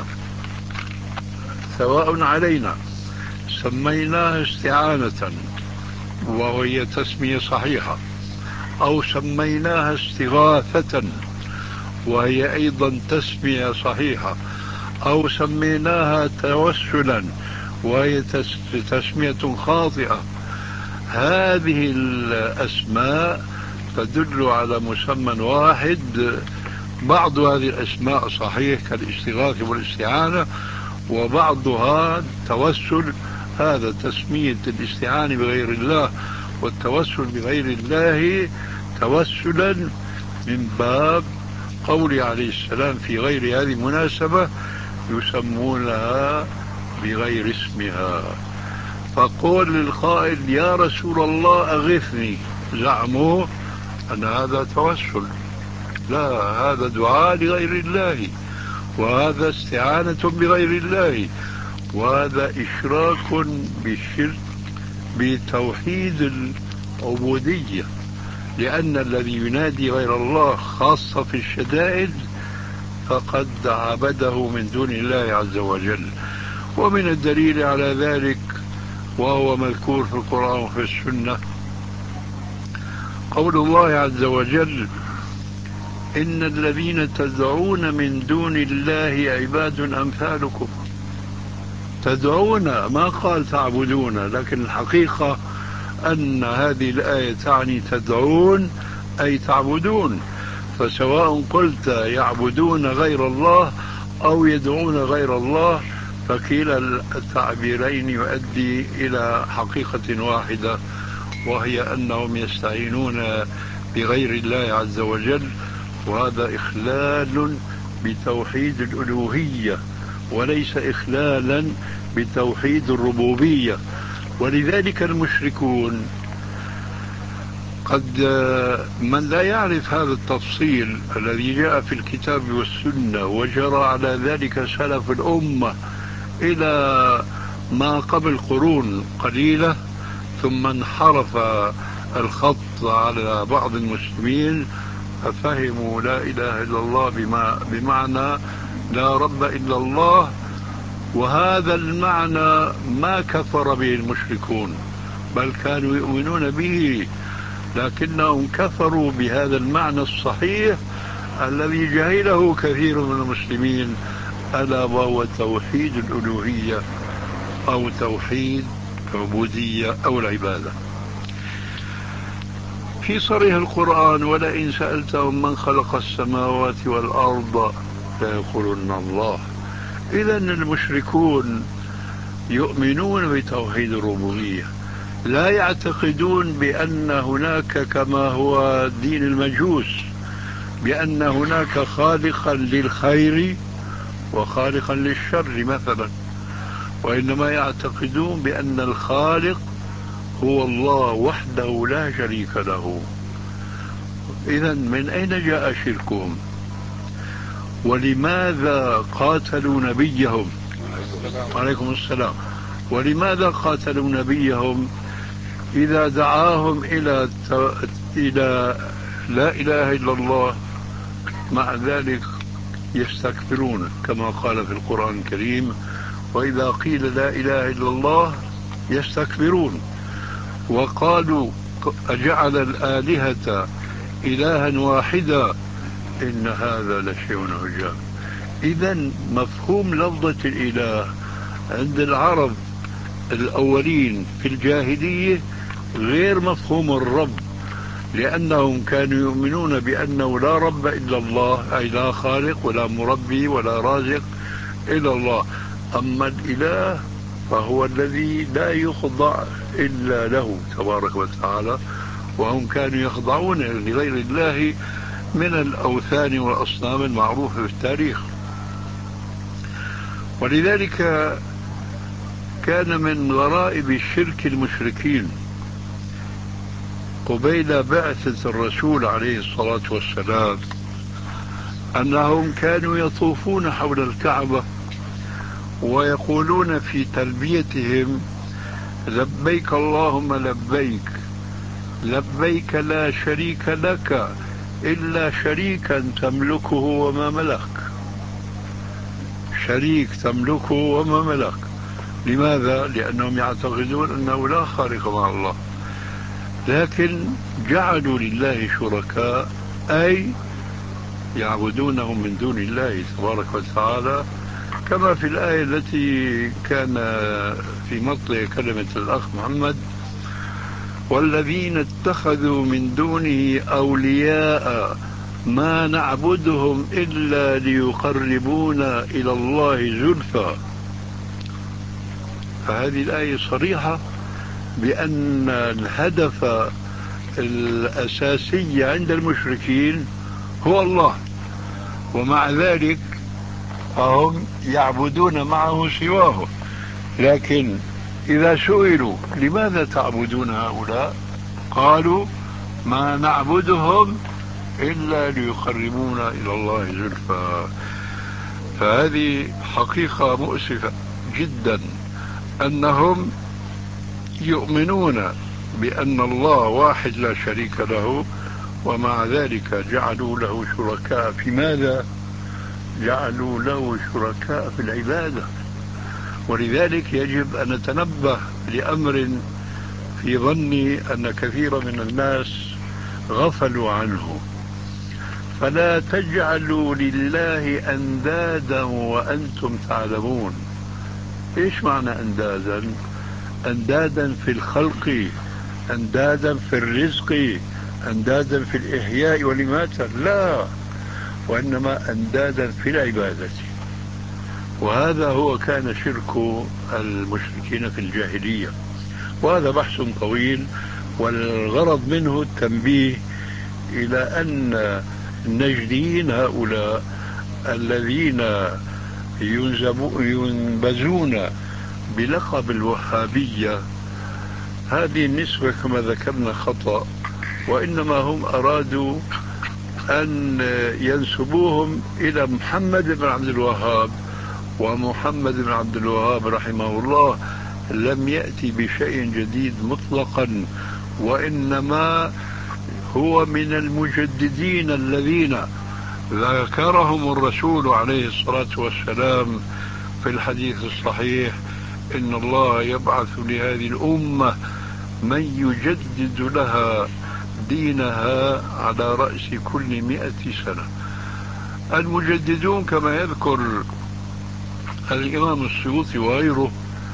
S2: سواء علينا سميناها استعانة وهي تسمية صحيحة، أو سميناها استغاثة وهي أيضا تسمية صحيحة، أو سميناها توسلا وهي تسمية خاطئة. هذه الأسماء تدل على مسمى واحد. بعض هذه الأسماء صحيح كالاستغاثة والاستعانة، وبعضها توسل، هذا تسمية الاستعانة بغير الله والتوسل بغير الله توسلا من باب قول عليه السلام في غير هذه المناسبة: يسمونها بغير اسمها. فقول للقائل يا رسول الله أغثني، زعموا أن هذا توسل. لا، هذا دعاء لغير الله، وهذا استعانة بغير الله، وهذا إشراك بالشرك بتوحيد العبودية. لأن الذي ينادي غير الله خاصة في الشدائد فقد عبده من دون الله عز وجل. ومن الدليل على ذلك، وهو مذكور في القرآن وفي السنة، قول الله عز وجل: إن الذين تدعون من دون الله عباد أمثالكم. تدعون، ما قال تعبدون، لكن الحقيقة أن هذه الآية تعني تدعون أي تعبدون. فسواء قلت يعبدون غير الله أو يدعون غير الله، فكلا التعبيرين يؤدي إلى حقيقة واحدة، وهي أنهم يستعينون بغير الله عز وجل، وهذا إخلال بتوحيد الألوهية وليس إخلالا بتوحيد الربوبية. ولذلك المشركون قد من لا يعرف هذا التفصيل الذي جاء في الكتاب والسنة وجرى على ذلك سلف الأمة إلى ما قبل قرون قليلة، ثم انحرف الخط على بعض المسلمين ففهموا لا إله إلا الله بمعنى لا رب إلا الله. وهذا المعنى ما كفر به المشركون، بل كانوا يؤمنون به، لكنهم كفروا بهذا المعنى الصحيح الذي جهله كثير من المسلمين، ألا وهو توحيد الألوهية أو توحيد العبودية أو العبادة. في صريح القرآن: ولئن سألتهم من خلق السماوات والأرض ليقولن الله. إذا المشركون يؤمنون بتوحيد الربوبية، لا يعتقدون بأن هناك كما هو دين المجوس بأن هناك خالقا للخير وخالقا للشر مثلا، وإنما يعتقدون بأن الخالق هو الله وحده لا شريك له. إذا من أين جاء شركهم؟ ولماذا قاتلوا نبيهم؟ عليكم السلام. ولماذا قاتلوا نبيهم إذا دعاهم إلى لا إله إلا الله؟ مع ذلك يستكبرون كما قال في القرآن الكريم: وإذا قيل لا إله إلا الله يستكبرون وقالوا أجعل الآلهة إلها واحدا إن هذا لشيء عجاب. إذن مفهوم لفظة الإله عند العرب الأولين في الجاهلية غير مفهوم الرب، لأنهم كانوا يؤمنون بأنه لا رب إلا الله، أي لا خالق ولا مربي ولا رازق إلا الله. أما الإله فهو الذي لا يخضع إلا له تبارك وتعالى، وهم كانوا يخضعون لغير الله من الأوثان والأصنام المعروفة في التاريخ. ولذلك كان من غرائب الشرك المشركين قبيل بعثة الرسول عليه الصلاة والسلام أنهم كانوا يطوفون حول الكعبة ويقولون في تلبيتهم: لبيك اللهم لبيك، لبيك لا شريك لك إلا شريكا تملكه وما ملك. شريك تملكه وما ملك. لماذا؟ لأنهم يعتقدون أنه لا خالق مع الله، لكن جعلوا لله شركاء، أي يعبدونهم من دون الله تبارك وتعالى، كما في الآية التي كان في مطلع كلمة الأخ محمد: والذين اتخذوا من دونه أولياء ما نعبدهم إلا ليقربونا إلى الله زلفى. فهذه الآية صريحة بأن الهدف الأساسي عند المشركين هو الله، ومع ذلك فهم يعبدون معه سواه. لكن إذا سئلوا لماذا تعبدون هؤلاء؟ قالوا: ما نعبدهم إلا ليقربونا إلى الله زلفى. فهذه حقيقة مؤسفة جدا، أنهم يؤمنون بأن الله واحد لا شريك له، ومع ذلك جعلوا له شركاء. في ماذا؟ جعلوا له شركاء في العبادة. ولذلك يجب أن نتنبه لأمر في ظني أن كثير من الناس غفلوا عنه: فلا تجعلوا لله أندادا وأنتم تعلمون. إيش معنى أندادا؟ أندادا في الخلق، أندادا في الرزق، أندادا في الإحياء والإماتة؟ لا، وإنما أندادا في العبادة. وهذا هو كان شرك المشركين في الجاهلية، وهذا بحث طويل، والغرض منه التنبيه إلى أن النجديين هؤلاء الذين ينبذون بلقب الوهابية، هذه النسبة كما ذكرنا خطأ، وإنما هم أرادوا أن ينسبوهم إلى محمد بن عبد الوهاب، ومحمد بن عبد الوهاب رحمه الله لم يأتي بشيء جديد مطلقا، وإنما هو من المجددين الذين ذكرهم الرسول عليه الصلاة والسلام في الحديث الصحيح: إن الله يبعث لهذه الأمة من يجدد لها دينها على رأس كل 100 سنة. المجددون كما يذكر الإمام السيوطي وغيره،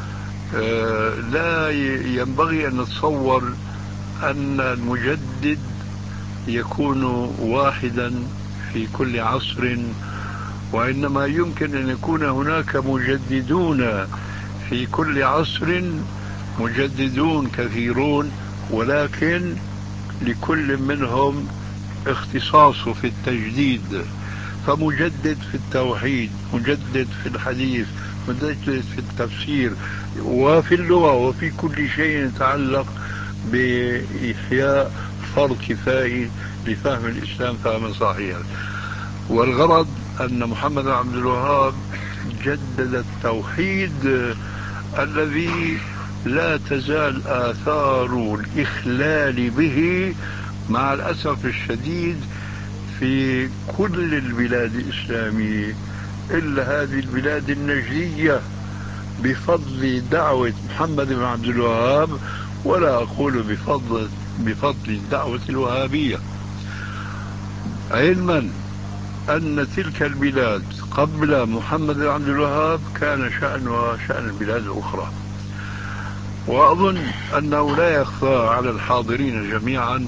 S2: لا ينبغي أن نتصور أن المجدد يكون واحدا في كل عصر، وإنما يمكن أن يكون هناك مجددون في كل عصر، مجددون كثيرون، ولكن لكل منهم اختصاصه في التجديد، فمجدد في التوحيد، مجدد في الحديث، مجدد في التفسير وفي اللغة وفي كل شيء يتعلق بإحياء فرض كفائي لفهم الإسلام فهما صحيحا. والغرض أن محمد بن عبد الوهاب جدد التوحيد الذي لا تزال آثار الإخلال به مع الأسف الشديد في كل البلاد الإسلامية إلا هذه البلاد النجدية بفضل دعوة محمد بن عبد الوهاب، ولا أقول بفضل الدعوة الوهابية، علما أن تلك البلاد قبل محمد بن عبد الوهاب كان شأنها شأن البلاد الأخرى. وأظن أنه لا يخفى على الحاضرين جميعا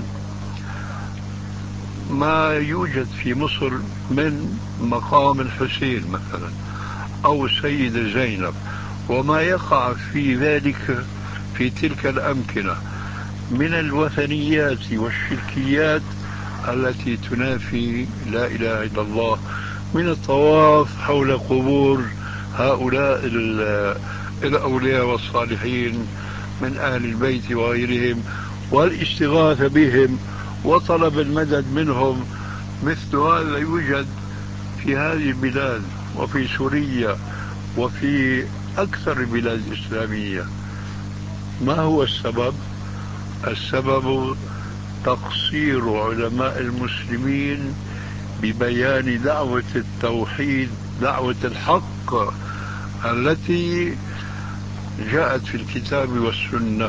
S2: ما يوجد في مصر من مقام الحسين مثلا أو السيدة زينب، وما يقع في ذلك في تلك الأمكنة من الوثنيات والشركيات التي تنافي لا إله إلا الله، من الطواف حول قبور هؤلاء الأولياء والصالحين من أهل البيت وغيرهم، والاستغاثة بهم وطلب المدد منهم. مثل هذا يوجد في هذه البلاد وفي سوريا وفي أكثر البلاد الإسلامية. ما هو السبب؟ السبب تقصير علماء المسلمين ببيان دعوة التوحيد، دعوة الحق التي جاءت في الكتاب والسنة.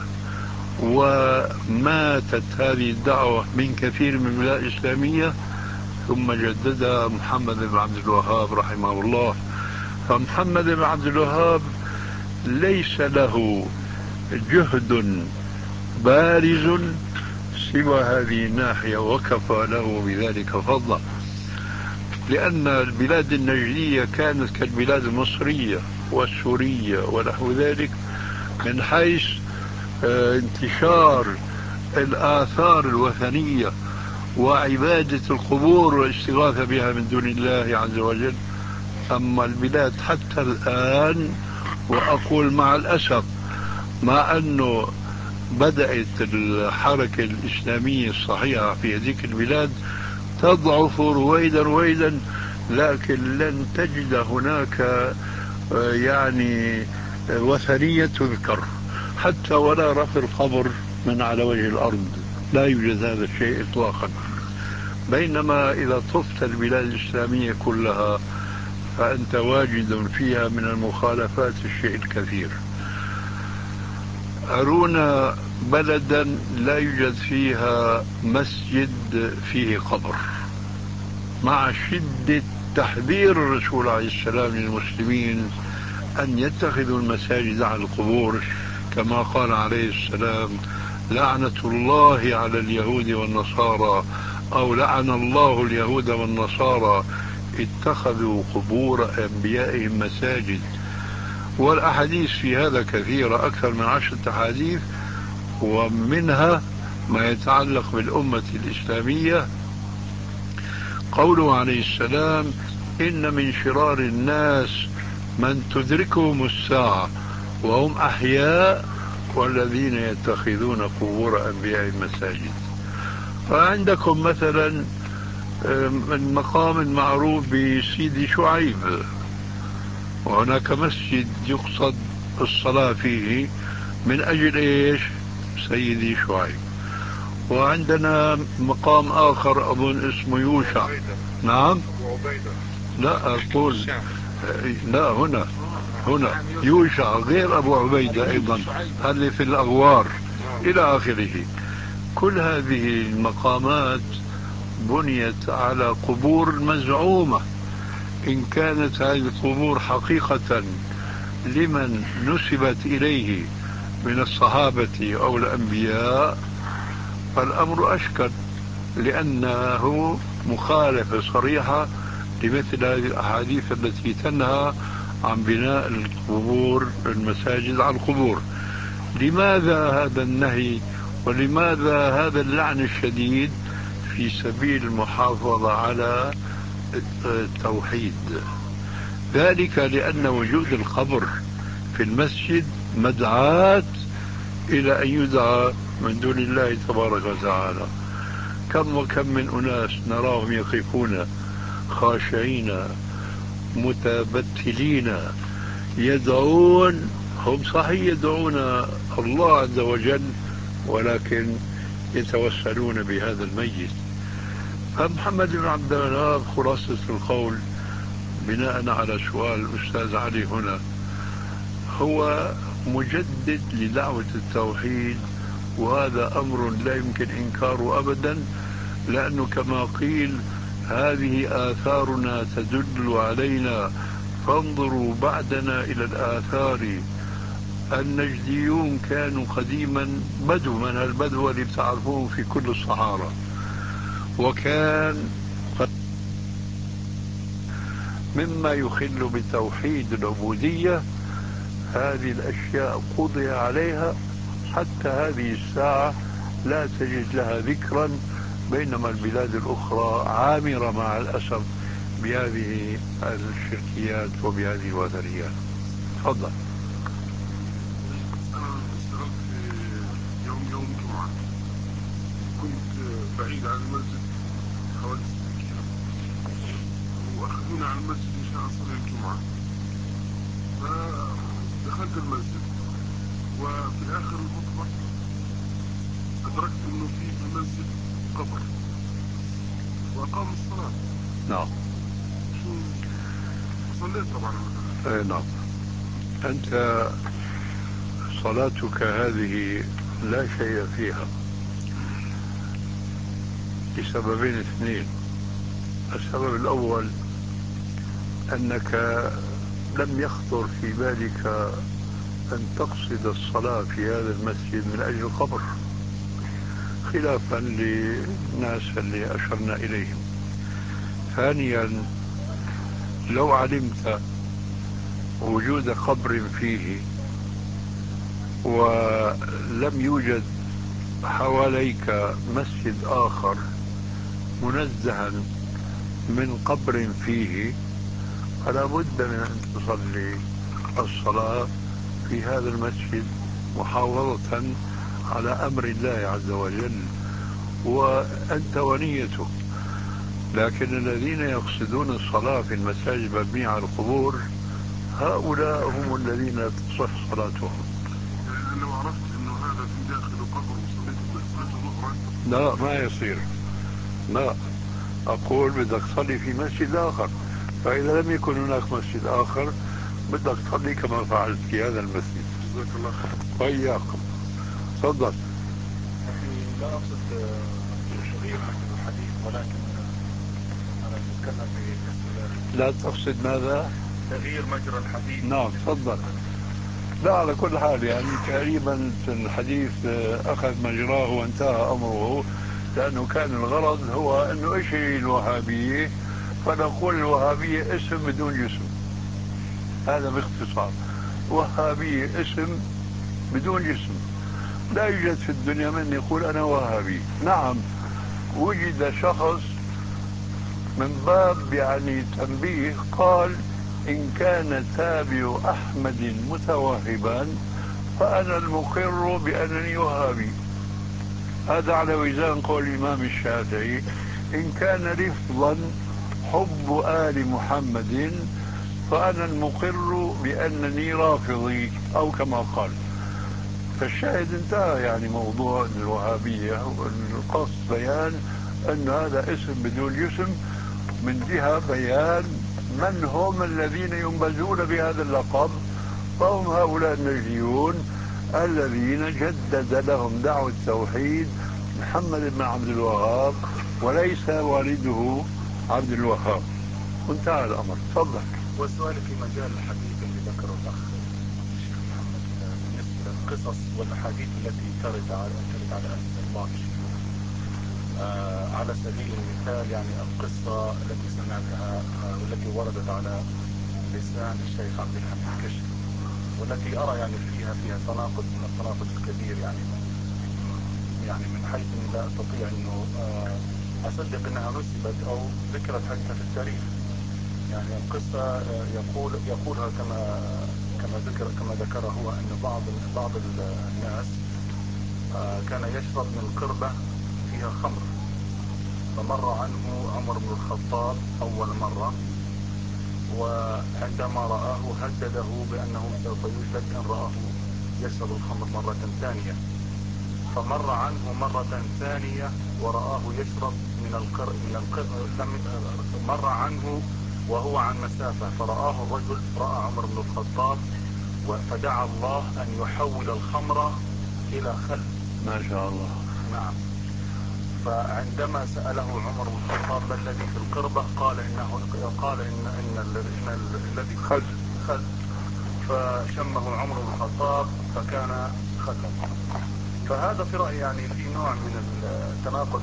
S2: وماتت هذه الدعوة من كثير من البلاد الإسلامية ثم جددها محمد بن عبد الوهاب رحمه الله. فمحمد بن عبد الوهاب ليس له جهد بارز سوى هذه الناحية، وكفى له بذلك فضلا، لأن البلاد النجدية كانت كالبلاد المصرية والسورية ونحو ذلك من حيث انتشار الآثار الوثنية وعبادة القبور والاستغاثة بها من دون الله عز وجل. أما البلاد حتى الآن، وأقول مع الأسف، مع أنه بدأت الحركة الإسلامية الصحيحة في هذه البلاد تضعف رويدا رويدا، لكن لن تجد هناك يعني وثنية تذكر حتى ولا رفع القبر من على وجه الأرض، لا يوجد هذا الشيء إطلاقا. بينما إذا طفت البلاد الإسلامية كلها فأنت واجد فيها من المخالفات الشيء الكثير. أرونا بلدا لا يوجد فيها مسجد فيه قبر، مع شدة تحذير الرسول عليه السلام للمسلمين أن يتخذوا المساجد على القبور، كما قال عليه السلام: لعنة الله على اليهود والنصارى، أو لعن الله اليهود والنصارى اتخذوا قبور أنبيائهم مساجد. والأحاديث في هذا كثيرة، أكثر من 10 أحاديث، ومنها ما يتعلق بالأمة الإسلامية قوله عليه السلام: إن من شرار الناس من تدركهم الساعة وهم أحياء والذين يتخذون قبور أنبيائهم مساجد. فعندكم مثلا المقام المعروف بسيدي شعيب، وهناك مسجد يقصد الصلاة فيه من أجل إيش؟ سيدي شعيب. وعندنا مقام آخر أظن اسمه يوشع. نعم، لا أقول لا، هنا يوشع غير أبو عبيدة أيضا، هذا في الأغوار إلى آخره. كل هذه المقامات بنيت على قبور مزعومة. إن كانت هذه القبور حقيقة لمن نسبت إليه من الصحابة أو الأنبياء فالأمر أشكل، لأنه مخالفة صريحة لمثل هذه الأحاديث التي تنهى عن بناء القبور، المساجد على القبور. لماذا هذا النهي ولماذا هذا اللعن الشديد في سبيل المحافظة على التوحيد. ذلك لأن وجود القبر في المسجد مدعاة إلى أن يدعى من دون الله تبارك وتعالى. كم وكم من أناس نراهم يقفون خاشعين متبتلين يدعون، هم صحيح يدعون الله عز وجل ولكن يتوسلون بهذا الميت. فمحمد بن عبد الوهاب خلاصة القول بناء على سؤال الأستاذ علي هنا هو مجدد لدعوة التوحيد، وهذا أمر لا يمكن إنكاره أبدا، لأنه كما قيل هذه آثارنا تدل علينا فانظروا بعدنا إلى الآثار. النجديون كانوا قديما بدو من البدو اللي بتعرفوه في كل الصحارى، وكان مما يخل بتوحيد العبودية هذه الأشياء قضي عليها حتى هذه الساعة لا تجد لها ذكرا، بينما البلاد الأخرى عامرة مع الأسف بهذه الشركيات وبهذه الوثنيات. تفضل.
S4: أنا اشتغلت في يوم جمعة، كنت بعيد عن المسجد حوالي 6 كيلو، وأخذوني على المسجد مشان أصلي الجمعة. فدخلت المسجد وفي آخر الخطبة أدركت إنه في المسجد قبر وأقام الصلاة.
S2: نعم.
S4: شو صليت طبعا.
S2: نعم. أنت صلاتك هذه لا شيء فيها لسببين اثنين. السبب الأول أنك لم يخطر في بالك أن تقصد الصلاة في هذا المسجد من أجل القبر، خلافا للناس اللي أشرنا إليهم. ثانيا لو علمت وجود قبر فيه ولم يوجد حواليك مسجد آخر منزها من قبر فيه فلا بد من أن تصلي الصلاة في هذا المسجد محافظة على أمر الله عز وجل وأنت ونيتك. لكن الذين يقصدون الصلاة في المساجد المبنية على القبور هؤلاء هم الذين لا تصح صلاتهم.
S4: يعني لو عرفت انه هذا في داخله قبر وصليته ظهرا
S2: لا ما يصير. لا، أقول بدك تصلي في مسجد آخر، فإذا لم يكن هناك مسجد آخر بدك تصلي كما فعلت في هذا المسجد.
S4: جزاك الله خير.
S2: وإياكم. تفضل.
S5: لا أقصد تغيير مسجد الحديث، ولكن أنا أتكلم في
S2: لا تقصد ماذا؟
S5: تغيير مجرى الحديث.
S2: نعم تفضل. لا على كل حال يعني تقريبا الحديث أخذ مجراه وانتهى أمره، لأنه كان الغرض هو أنه إيش هي الوهابية، فنقول الوهابية اسم بدون جسم. هذا باختصار، وهابية اسم بدون جسم. لا يوجد في الدنيا من يقول أنا وهابي. نعم وجد شخص من باب يعني تنبيه قال إن كان تابع أحمد متوهبا فأنا المقر بأنني وهابي. هذا على وزان قول الإمام الشافعي إن كان لفظا حب آل محمد فأنا المقر بأنني رافضي أو كما قال. فالشاهد انتهى يعني موضوع الوهابية، القصد بيان أن هذا اسم بدون جسم من جهة بيان من هم الذين ينبذون بهذا اللقب، فهم هؤلاء النجديون الذين جدد لهم دعوة التوحيد محمد بن عبد الوهاب وليس والده عبد الوهاب. انتهى الأمر. تفضل.
S5: والسؤال في مجال الحديث اللي ذكره الأخ الشيخ محمد بالنسبة للقصص والأحاديث التي ترد على بعض الشيوخ، على سبيل المثال يعني القصة التي سمعتها والتي وردت على لسان الشيخ عبد الحميد كشك، والتي أرى يعني فيها تناقض من التناقض الكبير، يعني من حيث لا أستطيع أنه أصدق أنها نسبت أو ذكرت حتى في التاريخ. يعني القصة يقولها كما ذكر هو أن بعض الناس كان يشرب من قربة فيها خمر، فمر عنه عمر بن الخطاب أول مرة، وعندما رآه هدده بأنه سوف يجلد إن رآه يشرب الخمر مرة ثانية، فمر عنه مرة ثانية ورآه يشرب مر عنه وهو عن مسافة، فرآه الرجل، رأى عمر بن الخطاب، فدعا الله أن يحول الخمر إلى خل.
S2: ما شاء الله.
S5: نعم. فعندما سأله عمر بن الخطاب ما الذي في القربة، قال إن الذي خل. فشمه عمر بن الخطاب فكان خلا. فهذا في رأيي يعني في نوع من التناقض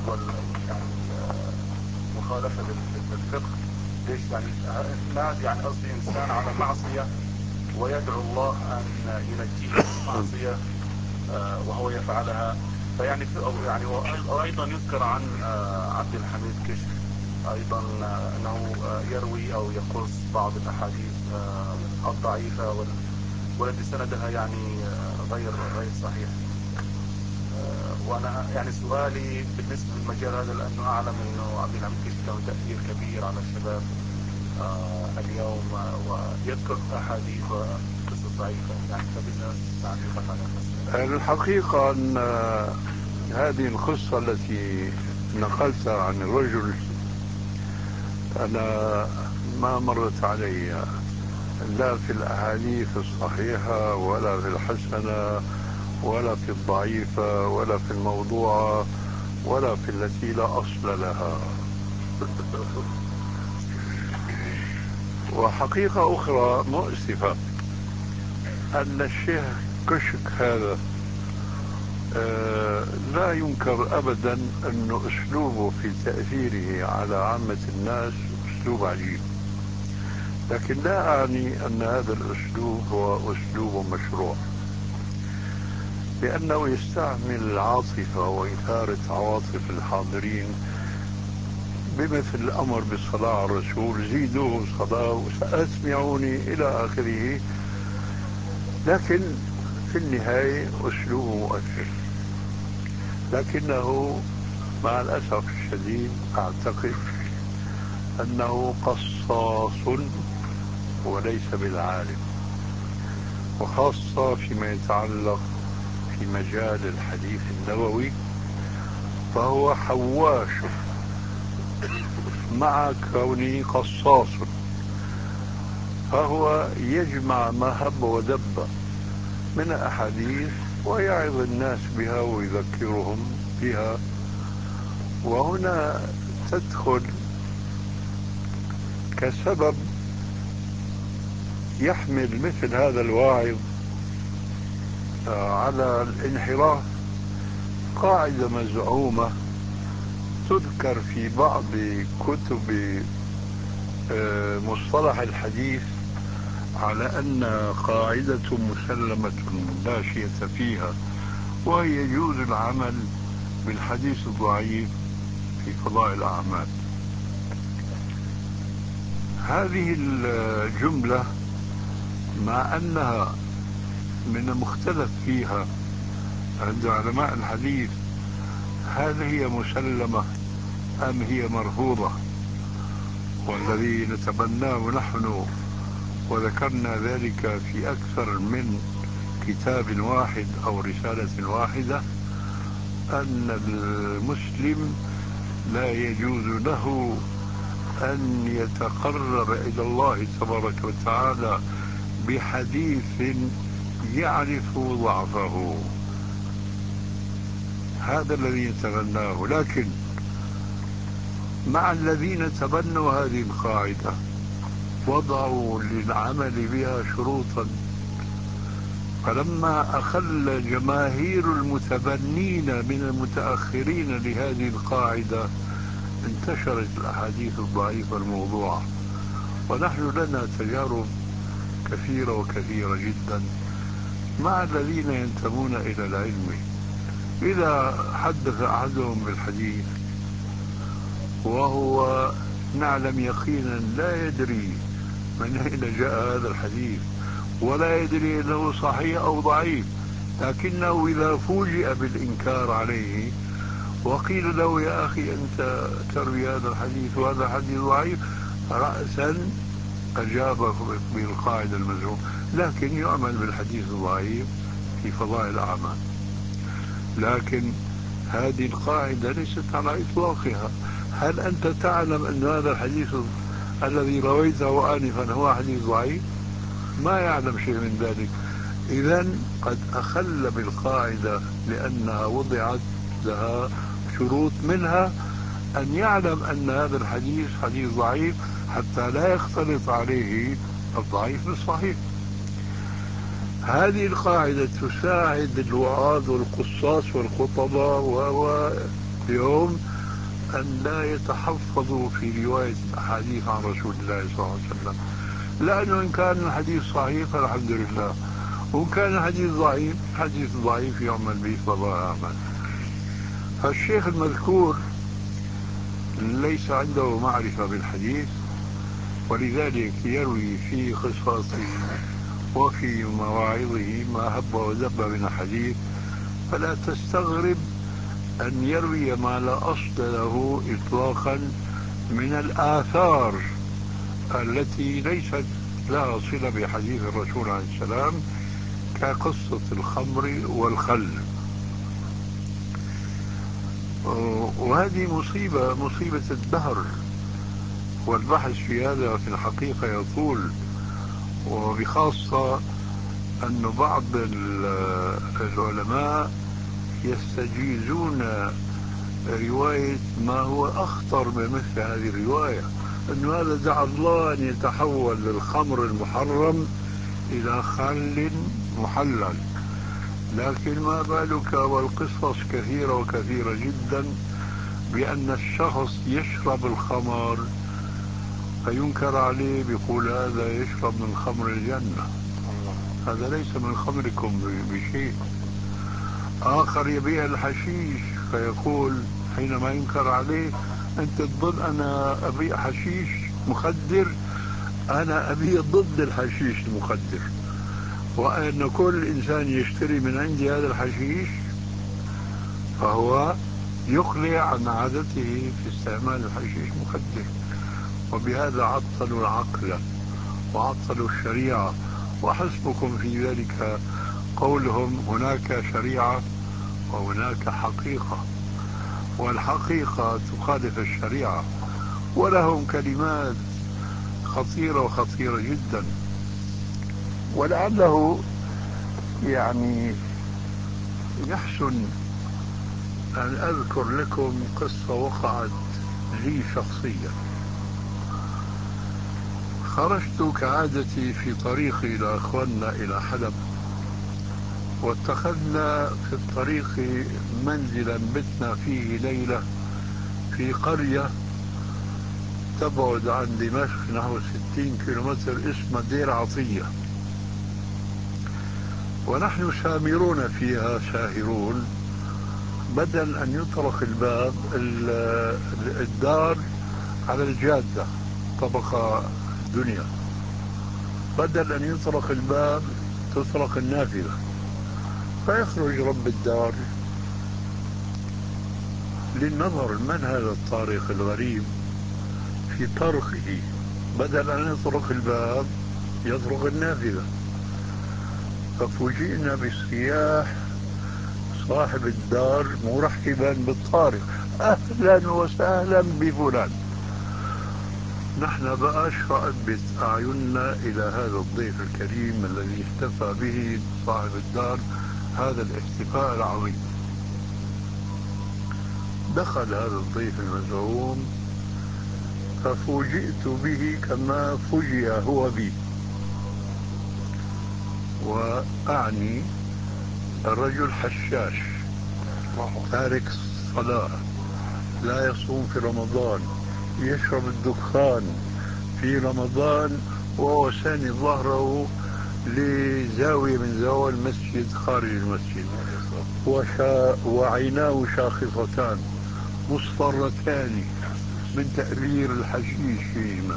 S5: مخالفة للفقه. ليش يعني ناس يعني قصدي إنسان على معصية ويدعو الله أن ينجيه من المعصية وهو يفعلها. فيعني وأيضا يذكر عن عبد الحميد كشك أيضا أنه يروي أو يقص بعض الأحاديث الضعيفة والتي سندها يعني غير صحيح. وأنا يعني سؤالي بالنسبة للمجال هذا، لأنه أعلم أنه عبد الحميد كشك له تأثير كبير على الشباب اليوم، ويذكر أحاديث وقصص ضعيفة، يعني فبدنا تعليقات على المسألة.
S2: الحقيقة أن هذه القصة التي نقلتها عن الرجل أنا ما مرت علي لا في الأحاديث الصحيحة ولا في الحسنة ولا في الضعيفة ولا في الموضوعة ولا في التي لا أصل لها. وحقيقة أخرى مؤسفة أن الشيخ كشك هذا لا ينكر أبدا أن أسلوبه في تأثيره على عامة الناس أسلوب عجيب، لكن لا أعني أن هذا الأسلوب هو أسلوب مشروع، لأنه يستعمل العاطفة وإثارة عواطف الحاضرين بمثل الأمر بالصلاة على الرسول، زيدوه صلاة وسأسمعوني إلى آخره. لكن في النهاية أسلوب مؤثر، لكنه مع الأسف الشديد أعتقد أنه قصاص وليس بالعالم، وخاصة فيما يتعلق في مجال الحديث النبوي، فهو حواش مع كونه قصاص، فهو يجمع ما هب ودب من أحاديث ويعظ الناس بها ويذكرهم بها. وهنا تدخل كسبب يحمل مثل هذا الواعظ على الانحراف قاعدة مزعومة تذكر في بعض كتب مصطلح الحديث على أن قاعدة مسلمة لا شيء فيها، وهي يجوز العمل بالحديث الضعيف في فضائل الأعمال. هذه الجملة مع أنها من المختلف فيها عند علماء الحديث، هل هي مسلمة أم هي مرفوضة؟ والذي نتبناه نحن وذكرنا ذلك في أكثر من كتاب واحد أو رسالة واحدة، أن المسلم لا يجوز له أن يتقرب إلى الله تبارك وتعالى بحديث يعرف ضعفه. هذا الذي يتبناه. لكن مع الذين تبنوا هذه القاعدة وضعوا للعمل بها شروطا، فلما أخل جماهير المتبنين من المتأخرين لهذه القاعدة انتشرت الأحاديث الضعيفة الموضوعة. ونحن لنا تجارب كثيرة وكثيرة جدا مع الذين ينتمون إلى العلم. إذا حدث أحدهم بالحديث وهو نعلم يقينا لا يدري من أين جاء هذا الحديث ولا يدري أنه صحيح أو ضعيف، لكنه إذا فوجئ بالإنكار عليه وقيل له يا أخي أنت تروي هذا الحديث وهذا الحديث ضعيف، رأسا أجاب بالقاعدة المزعومة، لكن يعمل بالحديث الضعيف في فضائل الأعمال. لكن هذه القاعدة ليست على إطلاقها. هل أنت تعلم أن هذا الحديث الذي رويته آنفا هو حديث ضعيف؟ ما يعلم شيء من ذلك. إذن قد أخل بالقاعدة لأنها وضعت لها شروط، منها أن يعلم أن هذا الحديث حديث ضعيف حتى لا يختلط عليه الضعيف بالصحيح. هذه القاعدة تساعد الوعاظ والقصاص والخطباء واليوم أن لا يتحفظوا في رواية الأحاديث عن رسول الله صلى الله عليه وسلم، لأنه إن كان الحديث صحيح فالحمد لله، وإن كان الحديث ضعيف حديث ضعيف يعمل به فضاء أعمال. فالشيخ المذكور ليس عنده معرفة بالحديث، ولذلك يروي في قصصه وفي مواعظه ما هب ودب من الحديث، فلا تستغرب أن يروي ما لا أصل له إطلاقا من الآثار التي ليست لها صلة بحديث الرسول عليه السلام، كقصة الخمر والخل. وهذه مصيبة الدهر، والبحث في هذا في الحقيقة يطول، وبخاصة أن بعض العلماء يستجيزون رواية ما هو أخطر من مثل هذه الرواية، أن هذا دعا الله أن يتحول للخمر المحرم إلى خل محلل، لكن ما بالك والقصص كثيرة وكثيرة جدا بأن الشخص يشرب الخمر فينكر عليه، بيقول هذا يشرب من خمر الجنة، هذا ليس من خمركم بشيء. آخر يبيع الحشيش فيقول حينما ينكر عليه أنت تظن أنا أبيع حشيش مخدر؟ أنا أبيع ضد الحشيش المخدر، وأن كل إنسان يشتري من عندي هذا الحشيش فهو يقلع عن عادته في استعمال الحشيش مخدر. وبهذا عطلوا العقل وعطلوا الشريعة. وحسبكم في ذلك قولهم هناك شريعة وهناك حقيقة، والحقيقة تخالف الشريعة، ولهم كلمات خطيرة وخطيرة جدا. ولعله يعني يحسن أن أذكر لكم قصة وقعت لي شخصيا. خرجت كعادتي في طريقي إلى أخواننا إلى حلب، واتخذنا في الطريق منزلا بتنا فيه ليلة في قرية تبعد عن دمشق نحو 60 كيلومتر اسمها دير عطية، ونحن سامرون فيها ساهرون. بدل أن يطرق الباب، الدار على الجادة طبقة الدنيا، بدل أن يطرق الباب تطرق النافذة، فيخرج رب الدار للنظر من هذا الطارق الغريب في طرقه، بدل أن يطرق الباب يطرق النافذة. ففوجئنا بالصياح صاحب الدار مرحبا بالطارق، أهلا وسهلا بفلان. نحن بقى اشرأت أعيننا إلى هذا الضيف الكريم الذي احتفى به صاحب الدار هذا الاحتفاء العظيم. دخل هذا الضيف المزعوم ففوجئت به كما فوجئ هو بي، وأعني الرجل حشاش تارك الصلاة، لا يصوم في رمضان، يشرب الدخان في رمضان، وهو ساني ظهره لزاوية من زوايا المسجد خارج المسجد، وعيناه شاخصتان مصفرتان من تأثير الحشيش فيهما.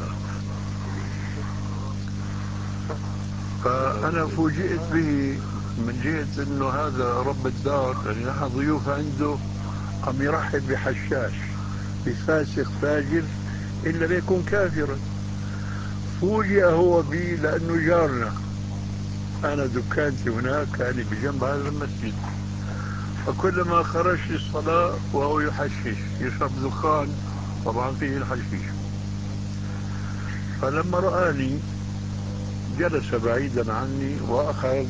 S2: فأنا فوجئت به من جهة أنه هذا رب الدار، يعني نحن ضيوف عنده، عم يرحب بحشاش بفاسق فاجر إلا ليكون كافرا. فوجئ هو بي لأنه جارنا، أنا دكانتي هناك كان بجنب هذا المسجد، فكلما خرج للصلاة وهو يحشش يشرب دخان طبعا فيه الحشيش. فلما رآني جلس بعيدا عني وأخذ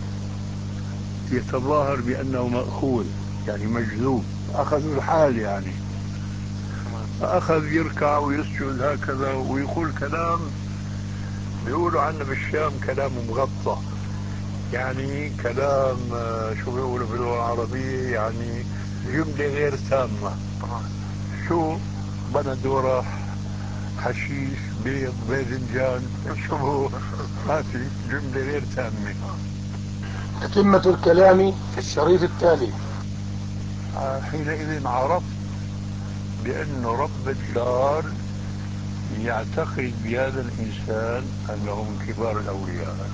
S2: يتظاهر بأنه مأخوذ، يعني مجذوب، أخذ الحال يعني، فأخذ يركع ويسجد هكذا ويقول كلام بيقولوا عنه بالشام كلام مغطى، يعني كلام شو بيقولوا باللغة العربية، يعني جملة غير تامة. شو بندورة، حشيش، بيض، باذنجان، شو ما في، جملة غير تامة.
S1: تتمة الكلام في الشريط التالي.
S2: حينئذ عرفت بأن رب الدار يعتقد بهذا الإنسان أنه من كبار الأولياء.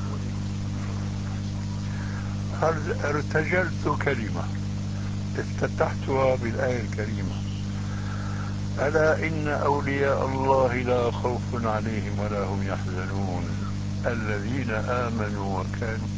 S2: ارتجلت كلمة افتتحتها بالآية الكريمة: ألا إن أولياء الله لا خوف عليهم ولا هم يحزنون الذين آمنوا وكانوا